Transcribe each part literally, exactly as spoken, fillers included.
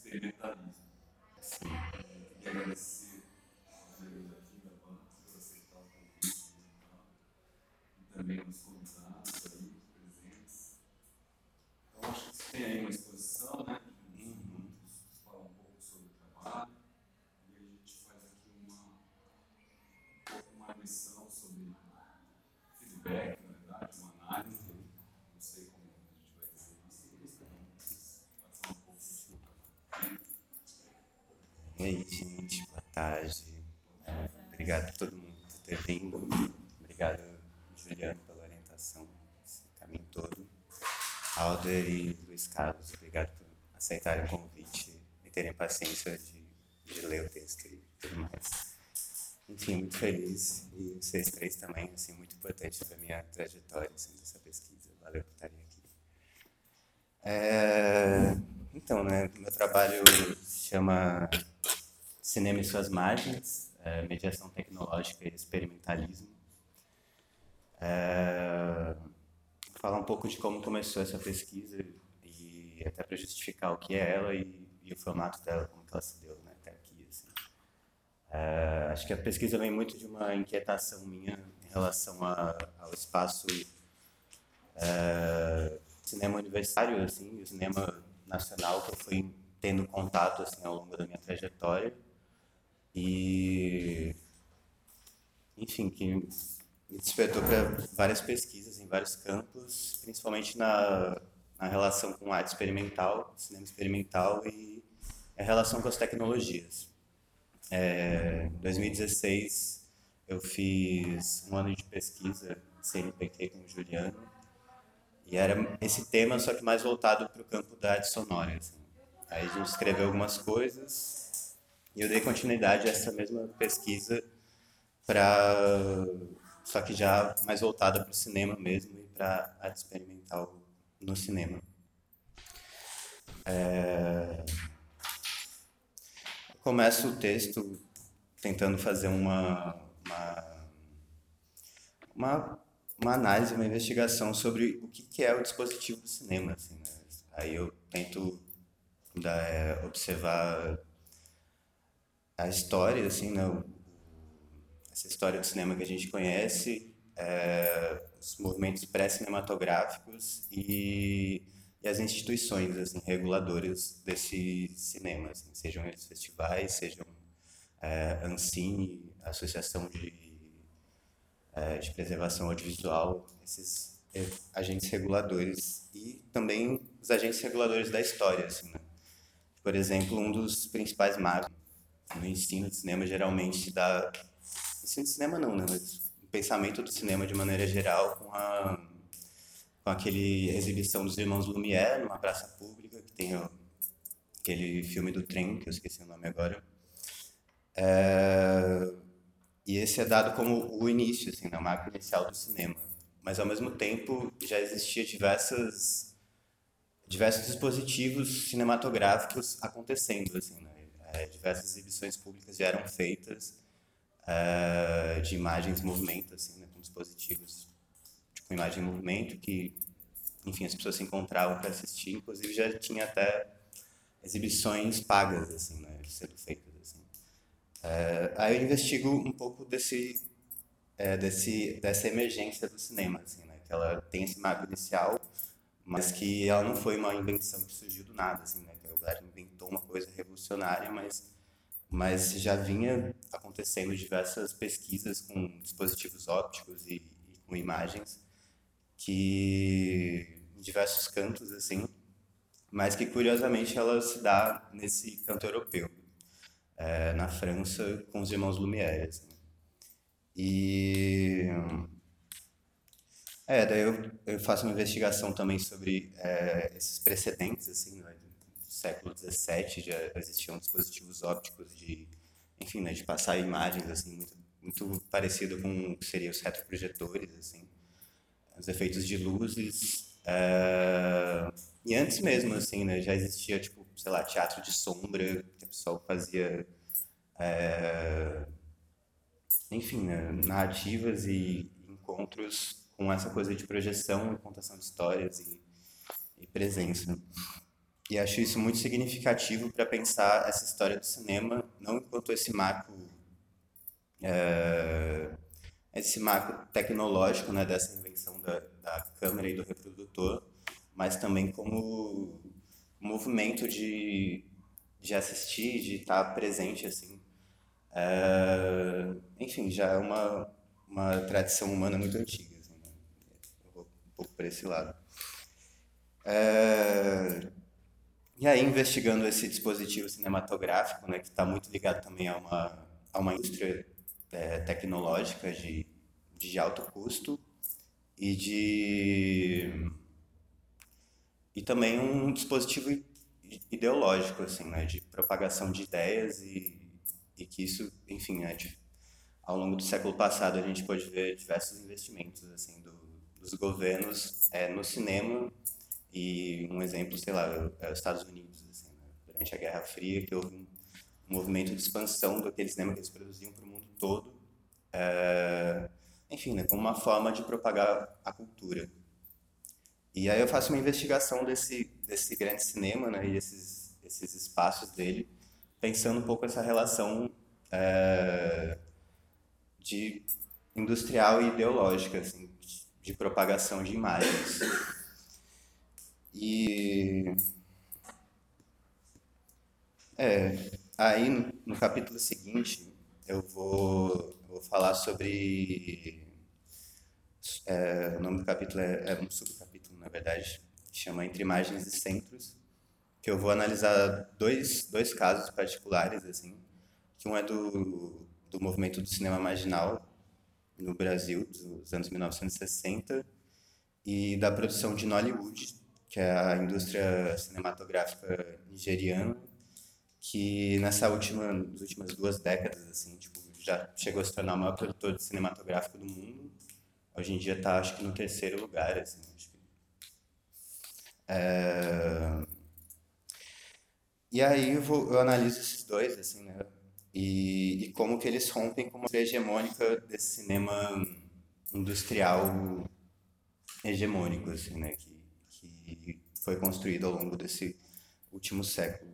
experimentalismo. Sim. Eu queria agradecer aos colegas aqui da banca por aceitar o convite e também aos convidados aí, presentes. Então, acho que você tem aí uma exposição, né, de uns minutos, falar um pouco sobre o trabalho, e a gente faz aqui uma, um pouco uma lição sobre feedback, na verdade, uma análise. Não sei como a gente vai dizer isso, mas pode falar um pouco do seu trabalho. E aí, gente, boa tarde. É, obrigado a todo mundo por ter vindo. Obrigado, Juliano, pela orientação, esse caminho todo. Alder e Luiz Carlos, obrigado por aceitarem o convite e terem paciência de, de ler o texto e tudo mais. Enfim, muito feliz. E vocês três também, assim, muito importante para a minha trajetória, assim, dessa pesquisa. Valeu por estarem aqui. É, então, né, meu trabalho se chama Cinema e Suas Margens, é, Mediação Tecnológica e Experimentalismo. É, vou falar um pouco de como começou essa pesquisa e até para justificar o que é ela e, e o formato dela, como que ela se deu, né, até aqui. Assim. É, acho que a pesquisa vem muito de uma inquietação minha em relação a, ao espaço é, cinema universitário, assim, o cinema nacional que eu fui tendo contato assim ao longo da minha trajetória e enfim que me despertou para várias pesquisas em vários campos, principalmente na, na relação com arte experimental, cinema experimental e a relação com as tecnologias. É, em dois mil e dezesseis eu fiz um ano de pesquisa C N P Q com o Juliano e era esse tema, só que mais voltado para o campo da arte sonora. Assim. Aí a gente escreveu algumas coisas e eu dei continuidade a essa mesma pesquisa para só que já mais voltada para o cinema mesmo e para arte experimental no cinema. É... Começo o texto tentando fazer uma, uma, uma, uma análise, uma investigação sobre o que, que é o dispositivo do cinema. Assim, né? Aí eu tento da, é, observar a história, assim, né? O, essa história do cinema que a gente conhece, é, os movimentos pré-cinematográficos e, e as instituições assim, reguladoras desse cinema, assim, sejam eles festivais, sejam é, Ancine, Associação de, é, de Preservação Audiovisual, esses é, agentes reguladores e também os agentes reguladores da história. Assim, né? Por exemplo, um dos principais marcos no ensino de cinema geralmente se dá ensino de cinema não, né? Mas o pensamento do cinema de maneira geral com a com aquele exibição dos Irmãos Lumière numa praça pública que tem o, aquele filme do trem que eu esqueci o nome agora. É, e esse é dado como o início, assim, na marca inicial do cinema. Mas ao mesmo tempo já existia diversas diversos dispositivos cinematográficos acontecendo, assim, né? É, diversas exibições públicas já eram feitas uh, de imagens em movimento, assim, né, com dispositivos com imagem em movimento que, enfim, as pessoas se encontravam para assistir. Inclusive já tinha até exibições pagas, assim, né, sendo feitas, assim. Uh, aí eu investigo um pouco desse, é, desse dessa emergência do cinema, assim, né, que ela tem esse marco inicial, mas que ela não foi uma invenção que surgiu do nada, assim, né, que a Goulart inventou uma coisa revolucionária, mas mas já vinha acontecendo diversas pesquisas com dispositivos ópticos e, e com imagens que em diversos cantos assim, mas que curiosamente ela se dá nesse canto europeu, é, na França com os irmãos Lumière. Assim. E é, daí eu, eu faço uma investigação também sobre é, esses precedentes assim, né, do século dezessete já existiam dispositivos ópticos de enfim, né, de passar imagens assim muito, muito parecido com o que seriam os retroprojetores, assim, os efeitos de luzes. É... E antes mesmo, assim, né, já existia tipo, sei lá, teatro de sombra que o pessoal fazia, é... enfim, né, narrativas e encontros com essa coisa de projeção e contação de histórias e, e presença. E acho isso muito significativo para pensar essa história do cinema, não enquanto esse marco, esse marco tecnológico, né, dessa invenção da, da câmera e do reprodutor, mas também como movimento de, de assistir, de estar presente, assim. É, enfim, já é uma, uma tradição humana muito antiga, assim, né? Eu vou um pouco para esse lado. É, e aí, investigando esse dispositivo cinematográfico, né, que está muito ligado também a uma, a uma indústria é, tecnológica de, de alto custo e de e também um dispositivo i- ideológico, assim, né, de propagação de ideias e, e que isso, enfim, né, de, ao longo do século passado a gente pode ver diversos investimentos, assim, do, dos governos é, no cinema e um exemplo, sei lá, é os Estados Unidos, assim, né, durante a Guerra Fria, que houve um, um movimento de expansão daquele cinema que eles produziam para o mundo todo, é, enfim, né, como uma forma de propagar a cultura. E aí eu faço uma investigação desse, desse grande cinema, né, e esses, esses espaços dele, pensando um pouco essa relação é, de industrial e ideológica, assim, de, de propagação de imagens. E aí no, no capítulo seguinte eu vou, eu vou falar sobre é, o nome do capítulo é, é um subcapítulo, na verdade, que chama Entre Imagens e Centros, que eu vou analisar dois, dois casos particulares, assim, que um é do, do movimento do cinema marginal no Brasil, dos anos mil novecentos e sessenta, e da produção de Nollywood, que é a indústria cinematográfica nigeriana, que nessa última, nas últimas duas décadas, assim, tipo, já chegou a se tornar o maior produtor de cinematográfico do mundo. Hoje em dia está, acho que, no terceiro lugar, assim, acho que. E aí eu, vou, eu analiso esses dois, assim, né? E, e como que eles rompem com uma hegemônica desse cinema industrial hegemônico, assim, né? Que, que foi construído ao longo desse último século.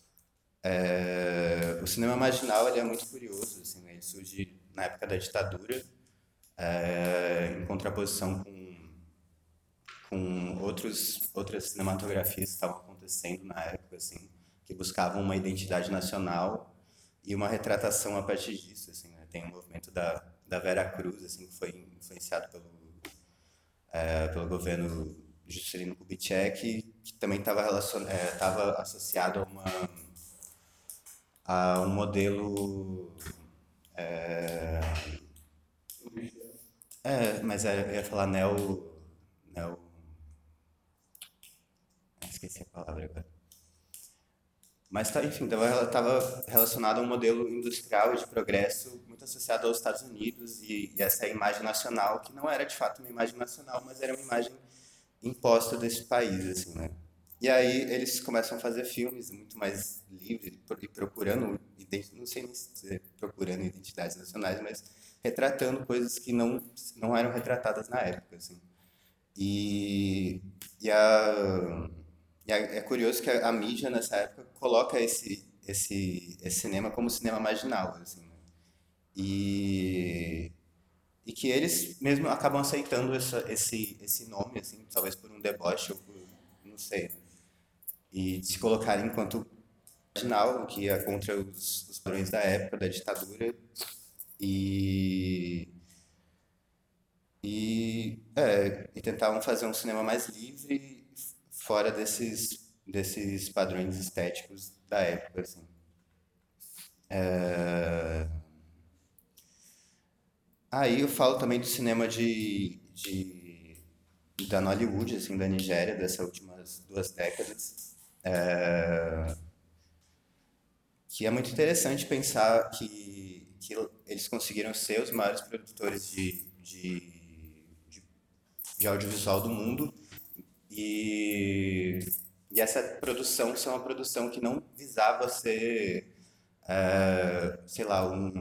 É, o cinema marginal ele é muito curioso, assim, né? Ele surge na época da ditadura, é, em contraposição com, com outros, outras cinematografias que estavam acontecendo na época, assim, que buscavam uma identidade nacional e uma retratação a partir disso, assim, né? Tem o movimento da, da Vera Cruz, assim, que foi influenciado pelo, é, pelo governo Juscelino Kubitschek, que também estava é, associado a, uma, a um modelo. É, mas eu ia falar neo. neo esqueci a palavra agora. Mas, tá, enfim, estava relacionado a um modelo industrial e de progresso muito associado aos Estados Unidos e, e essa imagem nacional, que não era de fato uma imagem nacional, mas era uma imagem imposta desse país, assim, né? E aí eles começam a fazer filmes muito mais livres e procurando, não sei nem se dizer procurando identidades nacionais, mas retratando coisas que não, não eram retratadas na época, assim. E, e, a, e a- é curioso que a, a mídia nessa época coloca esse, esse, esse cinema como cinema marginal, assim, né? E, e que eles mesmo acabam aceitando essa, esse, esse nome, assim, talvez por um deboche ou por, não sei, né? E se colocarem enquanto marginal, o que ia contra os, os padrões da época, da ditadura, e, e, é, e tentavam fazer um cinema mais livre, fora desses, desses padrões estéticos da época, assim. Aí eu falo também do cinema de, de da Nollywood, assim, da Nigéria, dessas últimas duas décadas, que é muito interessante pensar que, que eles conseguiram ser os maiores produtores de, de, de, de audiovisual do mundo e, e essa produção ser uma produção que não visava ser, é, sei lá, um,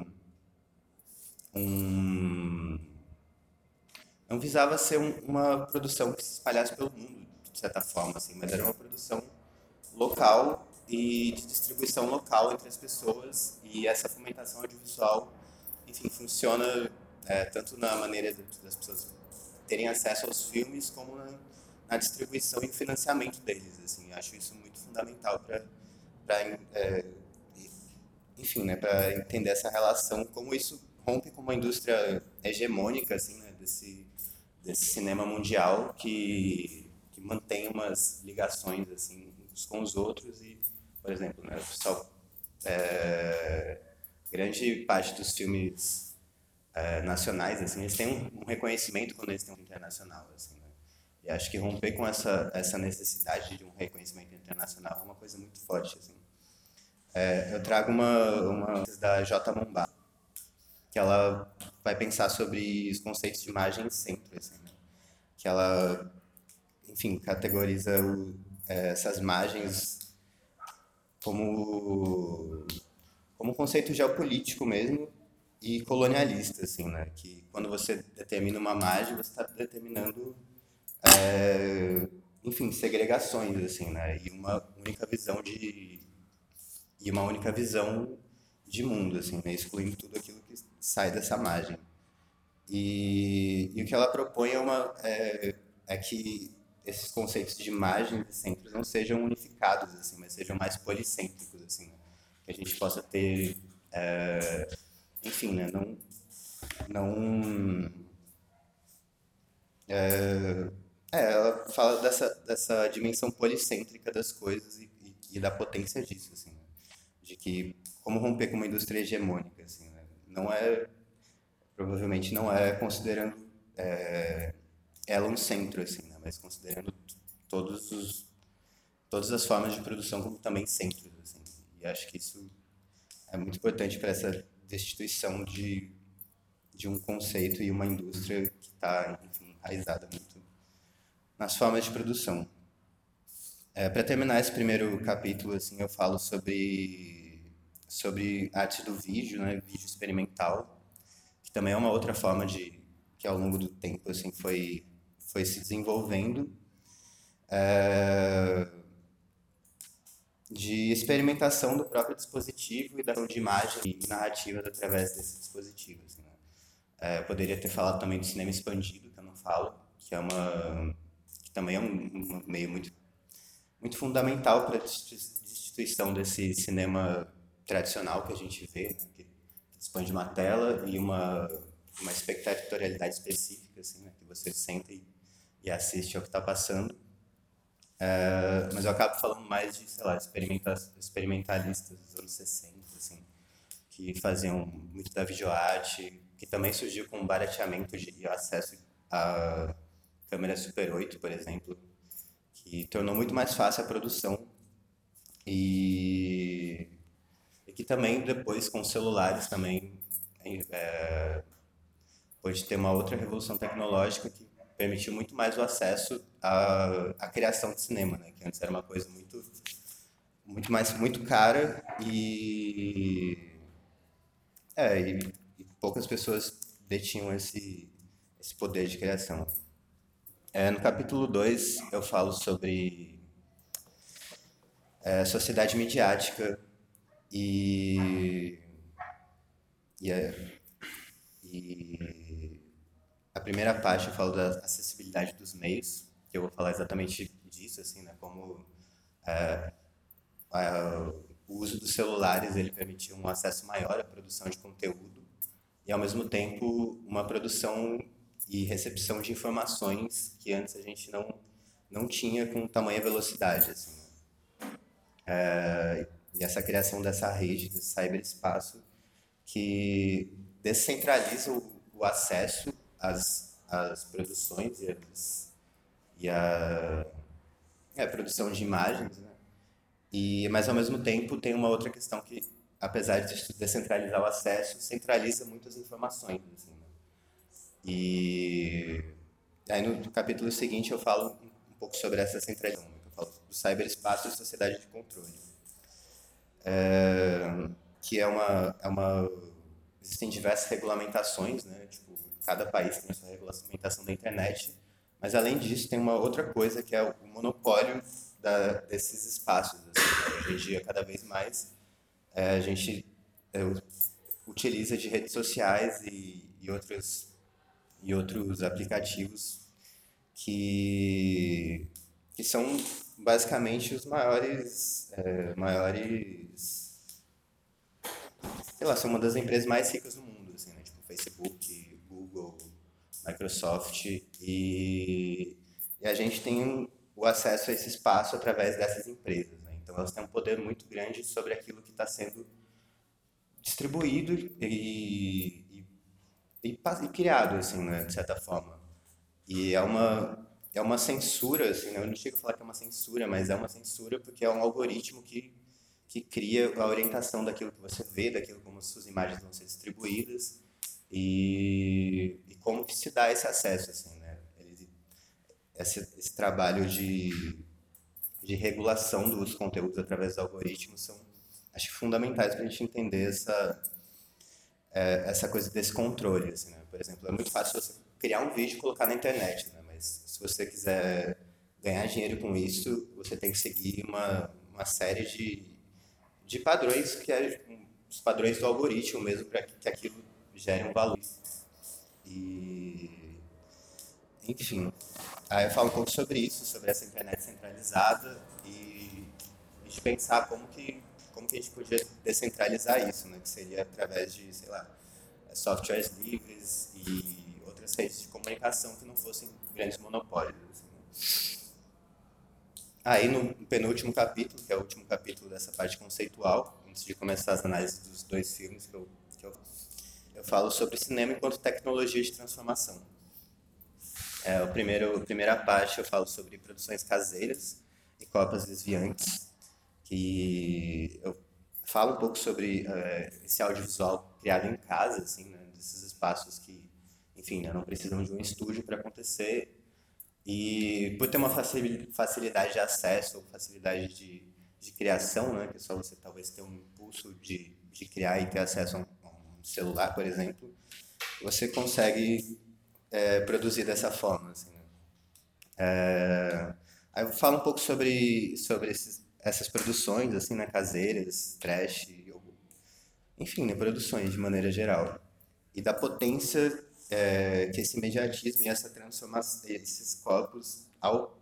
um não visava ser um- uma produção que se espalhasse pelo mundo, de certa forma, assim, mas era uma produção local e de distribuição local entre as pessoas, e essa fomentação audiovisual, enfim, funciona é, tanto na maneira das pessoas terem acesso aos filmes como na, na distribuição e financiamento deles, assim. Acho isso muito fundamental para é, enfim, né, para entender essa relação, como isso rompe com uma indústria hegemônica, assim, né, desse, desse cinema mundial que, que mantém umas ligações, assim, uns com os outros e, por exemplo, né, só, é, grande parte dos filmes é, nacionais, assim, eles têm um, um reconhecimento quando eles têm um internacional, assim, né? E acho que romper com essa, essa necessidade de um reconhecimento internacional é uma coisa muito forte, assim. É, eu trago uma, uma da J. Mombá, que ela vai pensar sobre os conceitos de imagem e centro, assim, né? Que ela, enfim, categoriza o, é, essas imagens como como um conceito geopolítico mesmo e colonialista, assim, né? Que quando você determina uma imagem, você está determinando, é, enfim, segregações, assim, né? E uma única visão de e uma única visão de mundo, assim, né? Excluindo tudo aquilo que sai dessa margem. E, e o que ela propõe é, uma, é, é que esses conceitos de margens e centros não sejam unificados, assim, mas sejam mais policêntricos, assim, né? Que a gente possa ter, é, enfim, né? Não, não, é, ela fala dessa, dessa dimensão policêntrica das coisas e, e, e da potência disso, assim, né? De que como romper com uma indústria hegemônica, assim, né? Não é, provavelmente não é considerando é, ela um centro, assim, né? Mas considerando todos os, todas as formas de produção como também centros, assim. E acho que isso é muito importante para essa destituição de, de um conceito e uma indústria que está, enfim, enraizada muito nas formas de produção. É, para terminar esse primeiro capítulo, assim, eu falo sobre sobre arte do vídeo, né, vídeo experimental, que também é uma outra forma de que ao longo do tempo assim foi foi se desenvolvendo, é, de experimentação do próprio dispositivo e da de imagem e narrativa através desse dispositivo, assim, né? É, eu poderia ter falado também do cinema expandido, que eu não falo, que é uma que também é um, um meio muito muito fundamental para a destituição desse cinema tradicional que a gente vê, né? Que expande uma tela e uma, uma espectatorialidade específica, assim, né? Que você senta e, e assiste ao que está passando. Uh, mas eu acabo falando mais de, sei lá, experimenta experimentalistas dos anos sessenta, assim, que faziam muito da videoarte, que também surgiu com o barateamento de, e acesso à câmera Super oito, por exemplo, que tornou muito mais fácil a produção e, e que também depois com celulares também é, pode ter uma outra revolução tecnológica que permitiu muito mais o acesso à, à criação de cinema, né? Que antes era uma coisa muito muito mais muito cara e é e, e poucas pessoas detinham esse esse poder de criação. É, no capítulo dois eu falo sobre é, sociedade midiática e, e, a, e a primeira parte eu falo da acessibilidade dos meios, que eu vou falar exatamente disso, assim, né, como é, a, o uso dos celulares ele permitiu um acesso maior à produção de conteúdo e ao mesmo tempo uma produção e recepção de informações que antes a gente não não tinha com tamanha velocidade, assim, né? E essa criação dessa rede, desse cyberespaço, que descentraliza o, o acesso às, às produções e, as, e a, é, a produção de imagens, né? E, mas, ao mesmo tempo, tem uma outra questão que, apesar de descentralizar o acesso, centraliza muitas informações, assim, né? E aí, no capítulo seguinte, eu falo um pouco sobre essa centralização. Eu falo do cyberespaço e sociedade de controle. É, que é uma, é uma... Existem diversas regulamentações, né? Tipo, cada país tem a sua regulamentação da internet, mas além disso tem uma outra coisa que é o monopólio da, desses espaços. Assim, né? Hoje em dia, cada vez mais, é, a gente é, utiliza de redes sociais e, e, outros, e outros aplicativos que, que são basicamente os maiores, é, maiores, sei lá, são uma das empresas mais ricas do mundo, assim, né? Tipo Facebook, Google, Microsoft, e, e a gente tem o acesso a esse espaço através dessas empresas, né? Então elas têm um poder muito grande sobre aquilo que está sendo distribuído e, e, e, e criado, assim, né, de certa forma. E é uma, é uma censura, assim, né? Eu não chego a falar que é uma censura, mas é uma censura porque é um algoritmo que, que cria a orientação daquilo que você vê, daquilo como as suas imagens vão ser distribuídas e, e como que se dá esse acesso, assim, né? Ele, esse, esse trabalho de, de regulação dos conteúdos através do algoritmo são, acho, fundamentais para a gente entender essa, é, essa coisa desse controle, assim, né? Por exemplo, é muito fácil você criar um vídeo e colocar na internet, né? Mas se você quiser ganhar dinheiro com isso, você tem que seguir uma, uma série de, de padrões, que é os padrões do algoritmo mesmo, para que, que aquilo gere um valor. E, enfim, aí eu falo um pouco sobre isso, sobre essa internet centralizada e a gente pensar como que, como que a gente podia descentralizar isso, né? Que seria através de, sei lá, softwares livres e outras redes de comunicação que não fossem grandes monopólios. Assim. Aí no penúltimo capítulo, que é o último capítulo dessa parte conceitual, antes de começar as análises dos dois filmes que eu, que eu, eu falo sobre cinema enquanto tecnologia de transformação. É, o primeiro, a primeira parte eu falo sobre produções caseiras e cópias desviantes, que eu falo um pouco sobre é, esse audiovisual criado em casa, assim, né, desses espaços que, enfim, né, não precisam de um estúdio para acontecer. E por ter uma facilidade de acesso, ou facilidade de, de criação, né, que é só você talvez ter um impulso de, de criar e ter acesso a um, a um celular, por exemplo, você consegue é, produzir dessa forma. Assim, né? é, aí eu falo um pouco sobre, sobre esses, essas produções, assim, né, caseiras, trash, ou, enfim, né, produções de maneira geral. E da potência é, que esse imediatismo e essa transformação, esses corpos, ao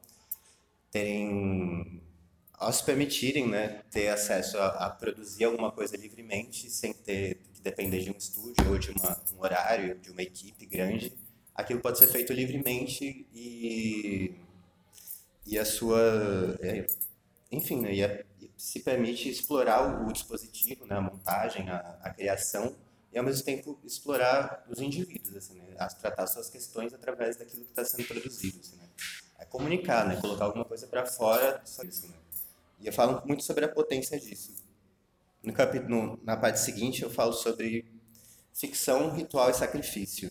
terem, ao se permitirem, né, ter acesso a, a produzir alguma coisa livremente, sem ter que depender de um estúdio ou de uma, um horário, de uma equipe grande, aquilo pode ser feito livremente e, e a sua, é, enfim, né, e, a, e se permite explorar o, o dispositivo, né, a montagem, a, a criação, e ao mesmo tempo explorar os indivíduos, assim, né, a tratar suas questões através daquilo que está sendo produzido, assim, né, é comunicar, né, colocar alguma coisa para fora, só isso, né. E eu falo muito sobre a potência disso. No capítulo, na parte seguinte eu falo sobre ficção, ritual e sacrifício.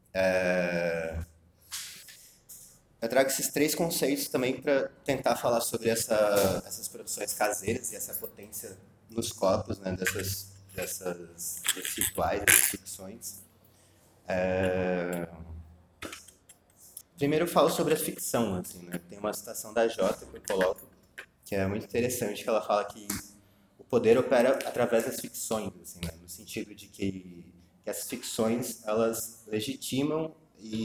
É, eu trago esses três conceitos também para tentar falar sobre essa, essas produções caseiras e essa potência nos corpos, né, dessas, dessas, desses rituais, dessas ficções. É... Primeiro eu falo sobre a ficção, assim, né? Tem uma citação da Jota que eu coloco, que é muito interessante, que ela fala que o poder opera através das ficções, assim, né? No sentido de que, que as ficções, elas legitimam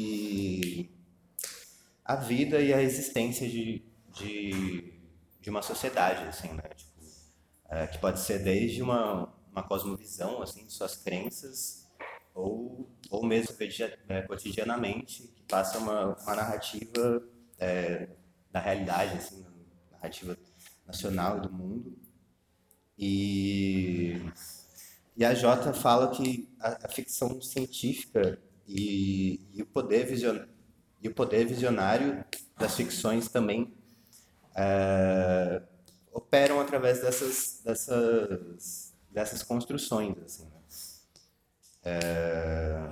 e a vida e a existência de, de, de uma sociedade, assim, né? Tipo, é, que pode ser desde uma, uma cosmovisão, assim, de suas crenças, ou, ou mesmo é, cotidianamente, que passa uma, uma narrativa é, da realidade, assim, narrativa nacional e do mundo. E, e a Jota fala que a, a ficção científica e, e o poder visionário e o poder visionário das ficções também é, operam através dessas, dessas, dessas construções. Assim, né? é,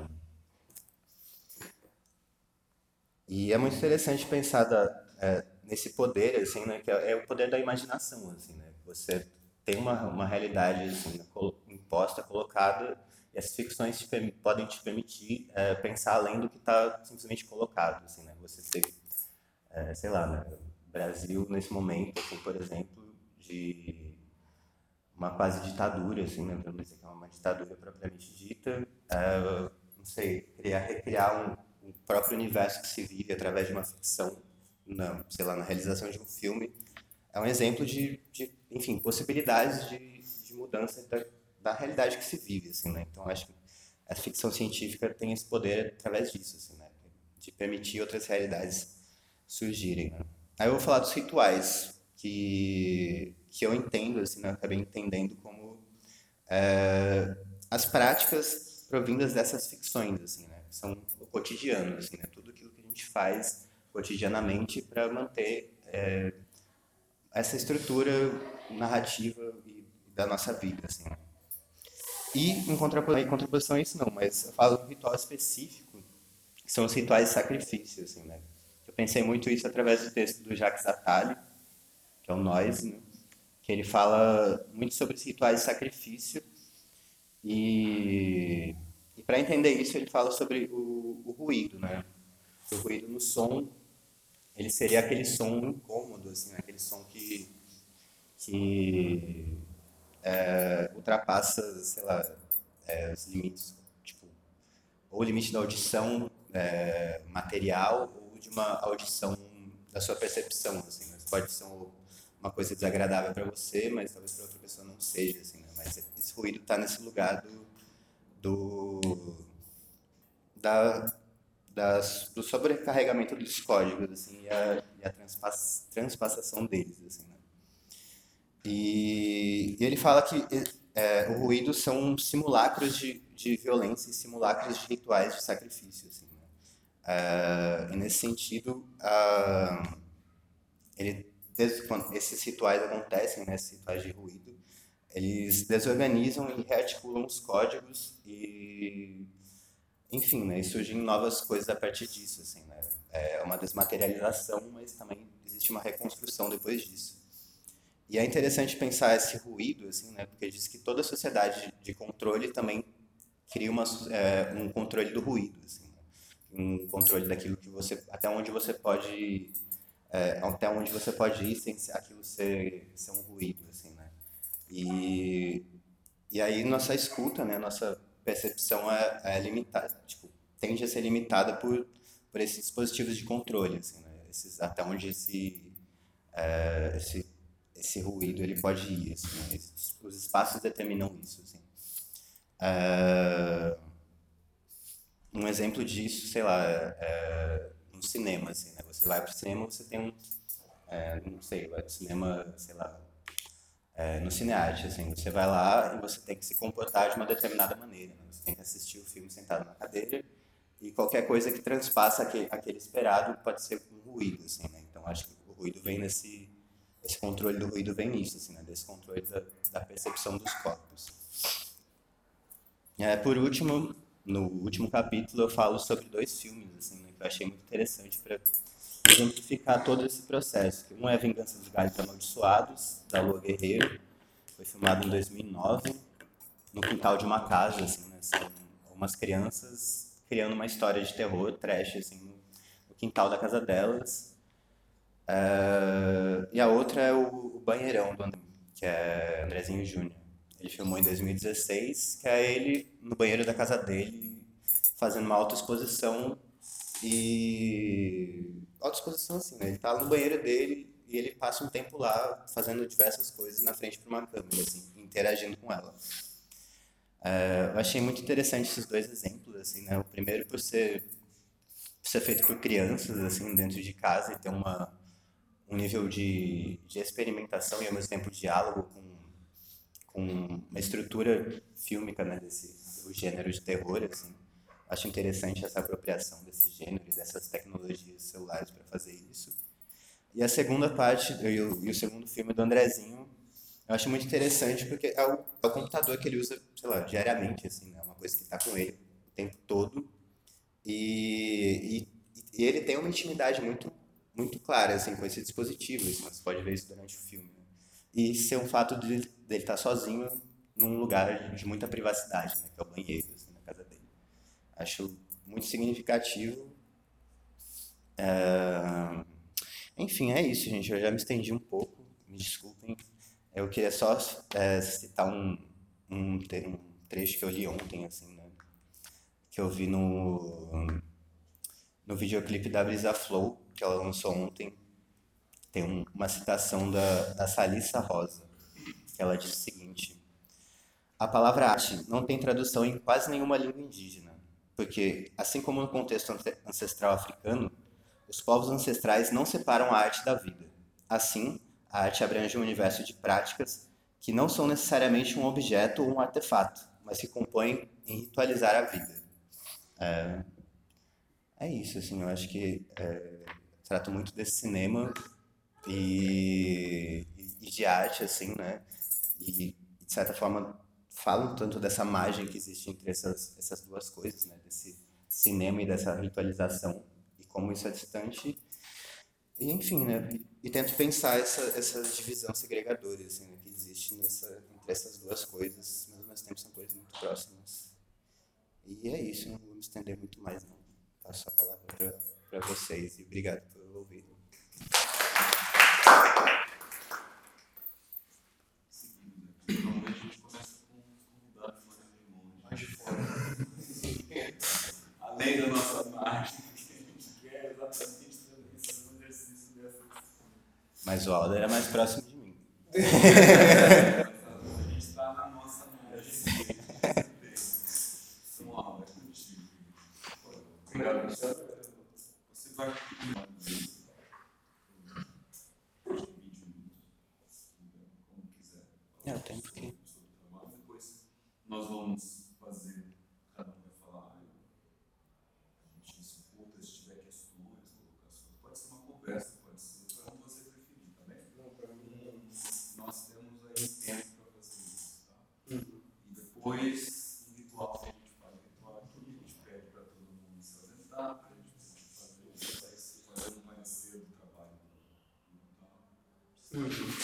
e é muito interessante pensar da, é, nesse poder, assim, né, que é, é o poder da imaginação. Assim, né? Você tem uma, uma realidade assim, imposta, colocada, e as ficções te, podem te permitir é, pensar além do que está simplesmente colocado. Assim, né? Você ter, é, sei lá, né? Brasil nesse momento, assim, por exemplo, de uma quase ditadura, assim, né? Vamos dizer que é uma ditadura propriamente dita. É, não sei, criar, recriar um, um próprio universo que se vive através de uma ficção, na, sei lá, na realização de um filme, é um exemplo de, de enfim, possibilidades de, de mudança da, da realidade que se vive, assim, né? Então, acho que a ficção científica tem esse poder através disso, assim, né? De permitir outras realidades surgirem, né? Aí eu vou falar dos rituais que, que eu entendo, assim, né? Eu acabei entendendo como é, as práticas provindas dessas ficções, assim, né? Que são o cotidiano, assim, né? Tudo aquilo que a gente faz cotidianamente para manter é, essa estrutura narrativa e, da nossa vida, assim, né? E em contraposição, em contraposição a isso não, mas eu falo de um ritual específico, que são os rituais de sacrifício, assim, né? Eu pensei muito isso através do texto do Jacques Attali, que é o Noise, né? Que ele fala muito sobre os rituais de sacrifício e, e para entender isso ele fala sobre o, o ruído, né? O ruído no som, ele seria aquele som incômodo, assim, né? Aquele som que, que é, ultrapassa, sei lá, é, os limites, tipo, ou o limite da audição é, material ou de uma audição da sua percepção, assim, né? Pode ser um, uma coisa desagradável para você, mas talvez para outra pessoa não seja, assim, né? Mas esse ruído está nesse lugar do, do da, das, do sobrecarregamento dos códigos, assim, e a, e a transpass, transpassação deles, assim, né? E, e ele fala que é, o ruído são simulacros de, de violência e simulacros de rituais de sacrifício, assim, né? Ah, e nesse sentido, ah, ele, des- quando esses rituais acontecem, né, esses rituais de ruído, eles desorganizam e rearticulam os códigos e, enfim, né, e surgem novas coisas a partir disso, assim, né? É uma desmaterialização, mas também existe uma reconstrução depois disso. E é interessante pensar esse ruído, assim, né? Porque diz que toda sociedade de controle também cria uma, é, um controle do ruído, assim, né? Um controle daquilo que você, até onde você pode, é, até onde você pode ir sem aquilo ser, ser um ruído, assim, né? E, e aí nossa escuta, né? Nossa percepção é, é limitada, tipo, tende a ser limitada por, por esses dispositivos de controle, assim, né? Esses, até onde esse esse, esse ruído ele pode ir, assim, né? Esses, os espaços determinam isso, assim. É, um exemplo disso, sei lá, é, é no cinema, assim, né? Você vai pro cinema, você tem um, é, não sei, vai pro cinema, sei lá, é, no cinearte, assim, você vai lá e você tem que se comportar de uma determinada maneira, né? Você tem que assistir o filme sentado na cadeira e qualquer coisa que transpassa aquele, aquele esperado pode ser um ruído, assim, né? Então acho que o ruído vem nesse, esse controle do ruído vem nisso, assim, né? Desse controle da, da percepção dos corpos. É, por último, no último capítulo eu falo sobre dois filmes, assim, né, que eu achei muito interessante para exemplificar todo esse processo. Um é A Vingança dos Galhos Amaldiçoados, da Lua Guerreiro, foi filmado em dois mil e nove, no quintal de uma casa, assim, né? São umas crianças criando uma história de terror, trash, assim, no, no quintal da casa delas. Uh, e a outra é o, o Banheirão, do André, que é Andrezinho Júnior. Ele filmou em dois mil e dezesseis, que é ele no banheiro da casa dele, fazendo uma autoexposição e... Autoexposição, assim, né? Ele tá no banheiro dele e ele passa um tempo lá fazendo diversas coisas na frente de uma câmera, assim, interagindo com ela. Uh, eu achei muito interessante esses dois exemplos, assim, né? O primeiro por ser, por ser feito por crianças, assim, dentro de casa e ter uma um nível de, de experimentação e ao mesmo tempo diálogo com, com uma estrutura fílmica, né, desse o gênero de terror, assim. Acho interessante essa apropriação desse gênero e dessas tecnologias celulares para fazer isso. E a segunda parte, e o, e o segundo filme do Andrezinho, eu acho muito interessante porque é o, é o computador que ele usa, sei lá, diariamente, assim, né, uma coisa que está com ele o tempo todo. E, e, e ele tem uma intimidade muito muito clara assim com esse dispositivo, assim, você pode ver isso durante o filme, né? E ser um fato de dele estar sozinho num lugar de muita privacidade, né, que é o banheiro, assim, na casa dele. Acho muito significativo. Enfim, é isso, gente. Eu já me estendi um pouco, me desculpem. Eu queria só é, citar um, um, te- um trecho que eu li ontem, assim, né? Que eu vi no, no videoclipe da Brisa Flow, que ela lançou ontem. Tem um- uma citação da, da Thalissa Rosa, que ela diz o seguinte: a palavra arte não tem tradução em quase nenhuma língua indígena, porque, assim como no contexto ante- ancestral africano, os povos ancestrais não separam a arte da vida. Assim, a arte abrange um universo de práticas que não são necessariamente um objeto ou um artefato, mas que compõem em ritualizar a vida. É isso, assim, eu acho que é, trato muito desse cinema e, e de arte, assim, né? E, de certa forma, falam tanto dessa margem que existe entre essas, essas duas coisas, né? Desse cinema e dessa ritualização, e como isso é distante. E, enfim, né? E, e tento pensar essa, essa divisão segregadora, assim, né? Que existe nessa, entre essas duas coisas, mas ao mesmo tempo são coisas muito próximas. E é isso, não vou me estender muito mais, não. Passo a palavra para vocês e obrigado por ouvir. Seguindo aqui, normalmente a gente começa com os convidados mais de longe. Além da nossa parte, que a gente quer exatamente também fazer um exercício dessas. Mas o Aldo era mais próximo de mim. A gente está na nossa margem. Então, Aldo, é contigo. Obrigado, Você vai continuar vinte minutos, como quiser. É, o tempo que... Depois nós vamos fazer, cada um vai falar, a gente escuta, se tiver questões, colocações, pode ser uma conversa, pode ser para onde você preferir, tá bem? Não, para mim, nós temos aí tempo para fazer isso, tá? Uhum. E depois, um ritual que a gente faz, um ritual aqui, a gente pede para todo mundo se ausentar, para a gente fazer isso, fazer um parecer do trabalho do Natal. Uhum.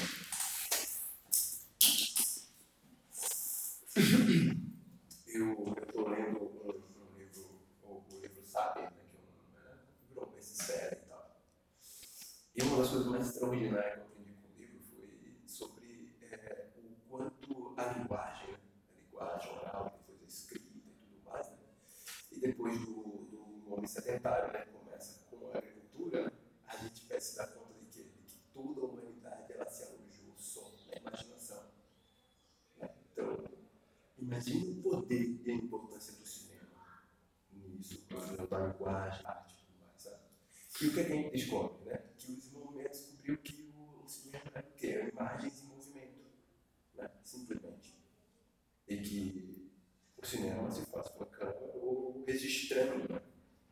Eu estou lendo um, um livro, o, o livro Sapiens, né, que é um, né, virou uma série e tal. E uma das coisas mais extraordinárias que eu aprendi com o livro foi sobre é, o quanto a linguagem, né, a linguagem oral, depois a escrita e tudo mais, né, e depois do, do homem sedentário, né, começa com a agricultura, né, a gente vai se dar conta de que, de que toda a humanidade ela se alojou só na imaginação. Né? Então, imagine o poder e a importância do cinema nisso, da linguagem, arte e tudo mais, sabe? E o que, é que a gente descobre? Né? Que o desenvolvimento descobriu que o cinema é o quê? É imagens em movimento, né? Simplesmente. E que o cinema se faz com a câmera ou registrando, né?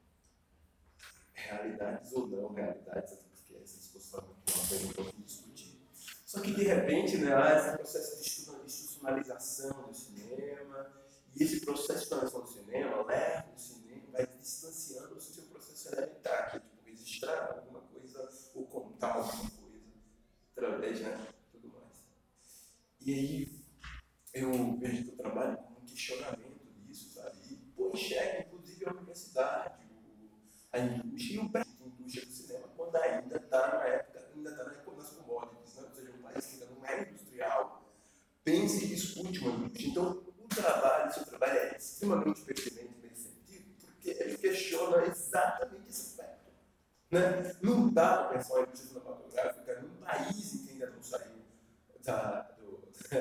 Realidades ou não realidades, até porque essa discussão aqui é uma coisa que eu vou discutir. Só que, de repente, né, há esse processo de institucionalização do cinema, e esse processo de institucionalização do cinema leva o cinema, vai distanciando o seu processo elementar, que é tipo, registrar alguma coisa ou contar alguma coisa, através, né, tudo mais. E aí, eu vejo que eu trabalho com um questionamento disso, sabe? E põe em xeque, inclusive, a universidade, a indústria e o Brasil, a indústria do cinema, quando ainda está na época, ainda está nas commodities, né? Ou seja, um país que ainda não é industrial, pensa e discute uma indústria. Então, o trabalho, seu trabalho é extremamente pertinente nesse sentido, porque ele questiona exatamente esse aspecto. Né? Não dá para pensar uma indústria cinematográfica num país em que ainda não saiu da, do,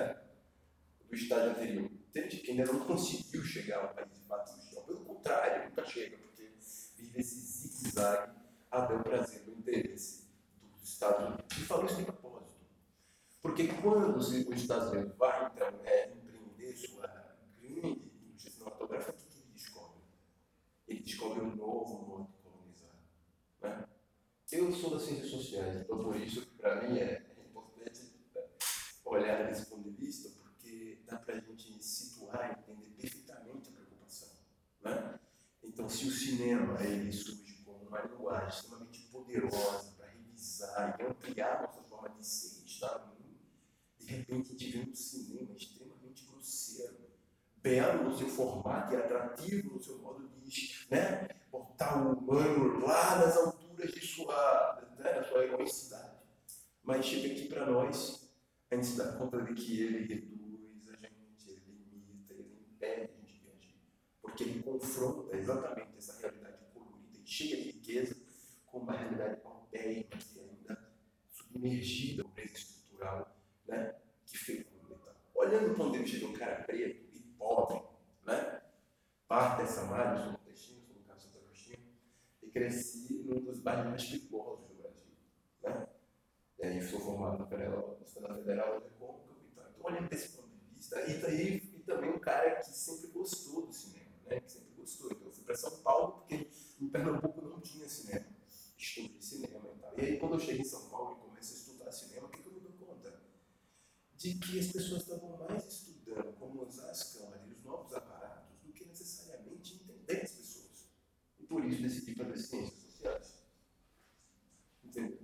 do estágio anterior. Entende? Que ainda não conseguiu chegar a um país de fato industrial. Pelo contrário, nunca chega, porque vive esse zigue-zague a bel prazer do interesse dos Estados Unidos. E falo isso de propósito. Porque quando os Estados Unidos vai então, é, empreender sua grande indústria cinematográfica, o que, que ele descobre? Ele descobre um novo modo de colonizar. Né? Eu sou das ciências sociais, então por isso que para mim é, é importante olhar desse ponto de vista, porque dá para a gente situar e entender perfeitamente a preocupação. Né? Então, se o cinema ele surge como uma linguagem extremamente poderosa para revisar e ampliar a nossa forma de ser e estar no mundo, de repente a gente vê um cinema extremamente grosseiro, belo no seu formato e atrativo no seu modo de, né, botar o humano lá nas alturas de sua, né, aquela heroicidade. Mas chega aqui para nós, a gente se dá conta de que ele reduz a gente, ele limita, ele impede a gente de agir. Porque ele confronta exatamente essa realidade colorida e cheia de riqueza com uma realidade paupérrima, que é ainda submergida por esse estrutural, né, que fecunda. Olhando do ponto de vista de um cara preto e pobre, né, parte dessa margem, eu sou nordestino, sou no caso Santo Agostinho, e cresci num dos bairros mais perigosos do Brasil, né? E aí sou formado pela Universidade Federal de Recôncavo e tal. Então, olhando desse ponto de vista, e, daí, e também um cara que sempre gostou do cinema, né? Que sempre gostou. Então, eu fui para São Paulo porque em Pernambuco não tinha cinema, estudo de cinema e tal. E aí, quando eu cheguei em São Paulo e comecei a estudar cinema, o que, que eu me dou conta? De que as pessoas estavam mais estudando como usar as câmeras e os novos aparatos do que necessariamente entender as pessoas. E por isso decidi fazer ciências sociais. Entendeu?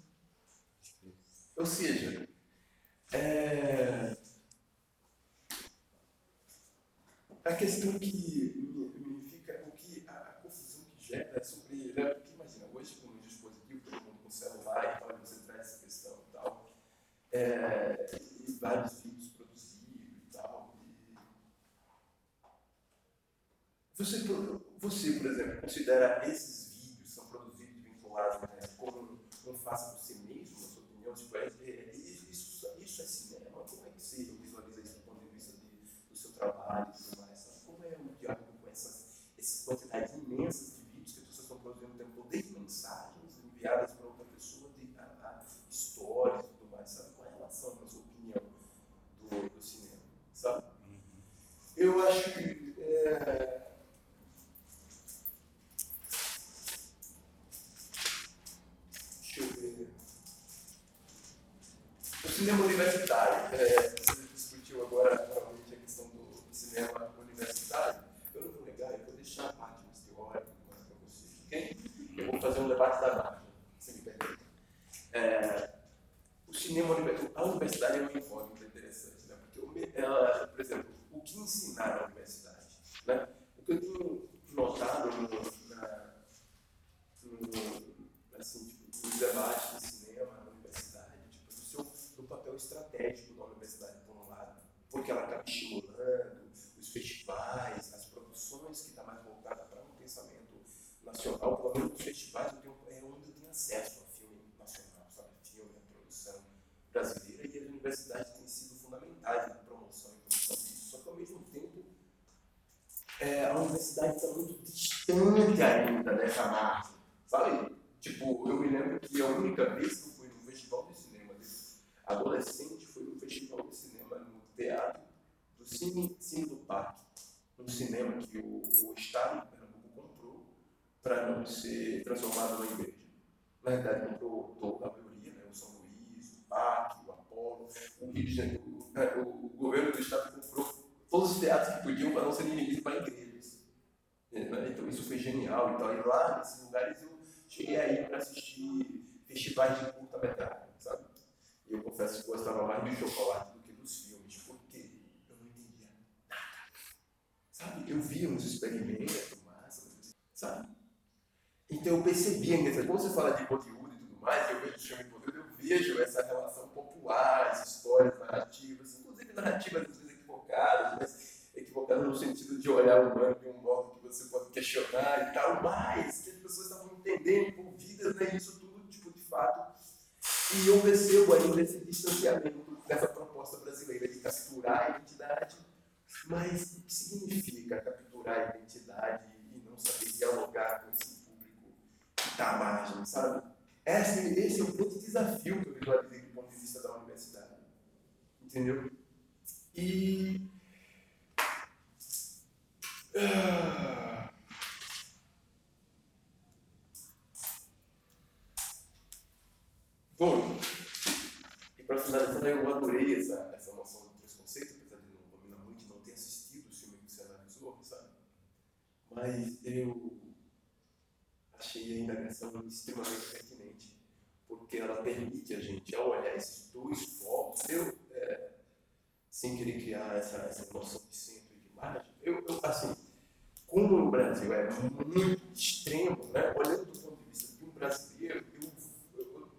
Ou seja, é... a questão que me, me fica, o que, a, a confusão que gera é sobre, né? Porque imagina, hoje com o dispositivo, todo mundo com celular e tal, você traz essa questão e tal, é, e vários vídeos produzidos e tal. E... Você, você, por exemplo, considera esses vídeos que são produzidos vinculados, né, como um faça você mesmo, na sua opinião? Tipo, é, é, isso, isso é cinema? Como é que você visualiza isso do ponto de vista de, do seu trabalho e tudo mais? Sabe? Como é o diálogo com essas, essas quantidades imensas de vídeos que as pessoas estão produzindo o tempo todo, desde mensagens enviadas para outra pessoa, de a, a, histórias e tudo mais, sabe? Qual é a relação, na sua opinião, do, do cinema? Sabe? Eu acho que. É, o cinema universitário, é, você discutiu agora provavelmente a questão do cinema universitário. Eu não vou negar, eu vou deixar a parte mais teórica para vocês, ok? Eu vou fazer um debate da margem, se me permite. É, o cinema universitário, a universidade é uma incógnita interessante, né? Porque, ela, por exemplo, o que ensinar na universidade? Né? O que eu tenho notado no, na, no, assim, tipo, no debate de cinema na universidade, tipo, no seu do papel estratégico da universidade, por um lado, porque ela acaba estimulando os festivais, as produções que está mais voltada para um pensamento nacional, pelo menos os festivais eu tenho, é onde eu tenho acesso a filme nacional, sabe? Filme, a produção brasileira, e as universidades têm sido fundamentais na promoção e produção disso. Só que, ao mesmo tempo, é, a universidade está muito distante ainda dessa margem, sabe? Tipo, eu me lembro que a única vez que eu fui no festival de cinema adolescente foi no festival de cinema no teatro do Cine, Cine do Parque, um cinema que o, o Estado de Pernambuco comprou para não ser transformado numa igreja. Na verdade, comprou toda a maioria, né? O São Luís, o Parque, o Apolo, o Rio de Janeiro, o, o, o governo do Estado comprou todos os teatros que podiam para não serem vendidos para igrejas. Então isso foi genial. Então, e lá nesses lugares eu cheguei aí para assistir festivais de curta-metragem, sabe? E eu confesso que gostava mais de chocolate do que dos filmes, porque eu não entendia nada. Sabe? Eu via uns experimentos, massa, sabe? Então eu percebia, quando você fala de Bollywood e tudo mais, eu vejo filme de Bollywood, eu vejo essa relação popular, as histórias, narrativas, inclusive narrativas às vezes equivocadas, mas equivocadas no sentido de olhar o humano de um modo que você pode questionar e tal, mas que as pessoas estavam entendendo, envolvidas, né? Isso tudo, tipo, de fato. E eu percebo ainda esse distanciamento dessa proposta brasileira de capturar a identidade, mas o que significa capturar a identidade e não saber dialogar com esse público que está à margem, sabe? Esse, esse é o grande desafio que eu visualizei do ponto de vista da universidade. Entendeu? E... Ah... Bom, e para finalizar, eu adorei essa, essa noção de três conceitos, apesar de não dominar muito, não ter assistido o filme que você analisou, sabe? Mas eu achei a indagação extremamente pertinente, porque ela permite a gente, ao olhar esses dois focos, eu, é, sem querer criar essa, essa noção de centro e de margem, eu, eu, assim, como o Brasil é muito extremo, né? Olhando do ponto de vista de um brasileiro, eu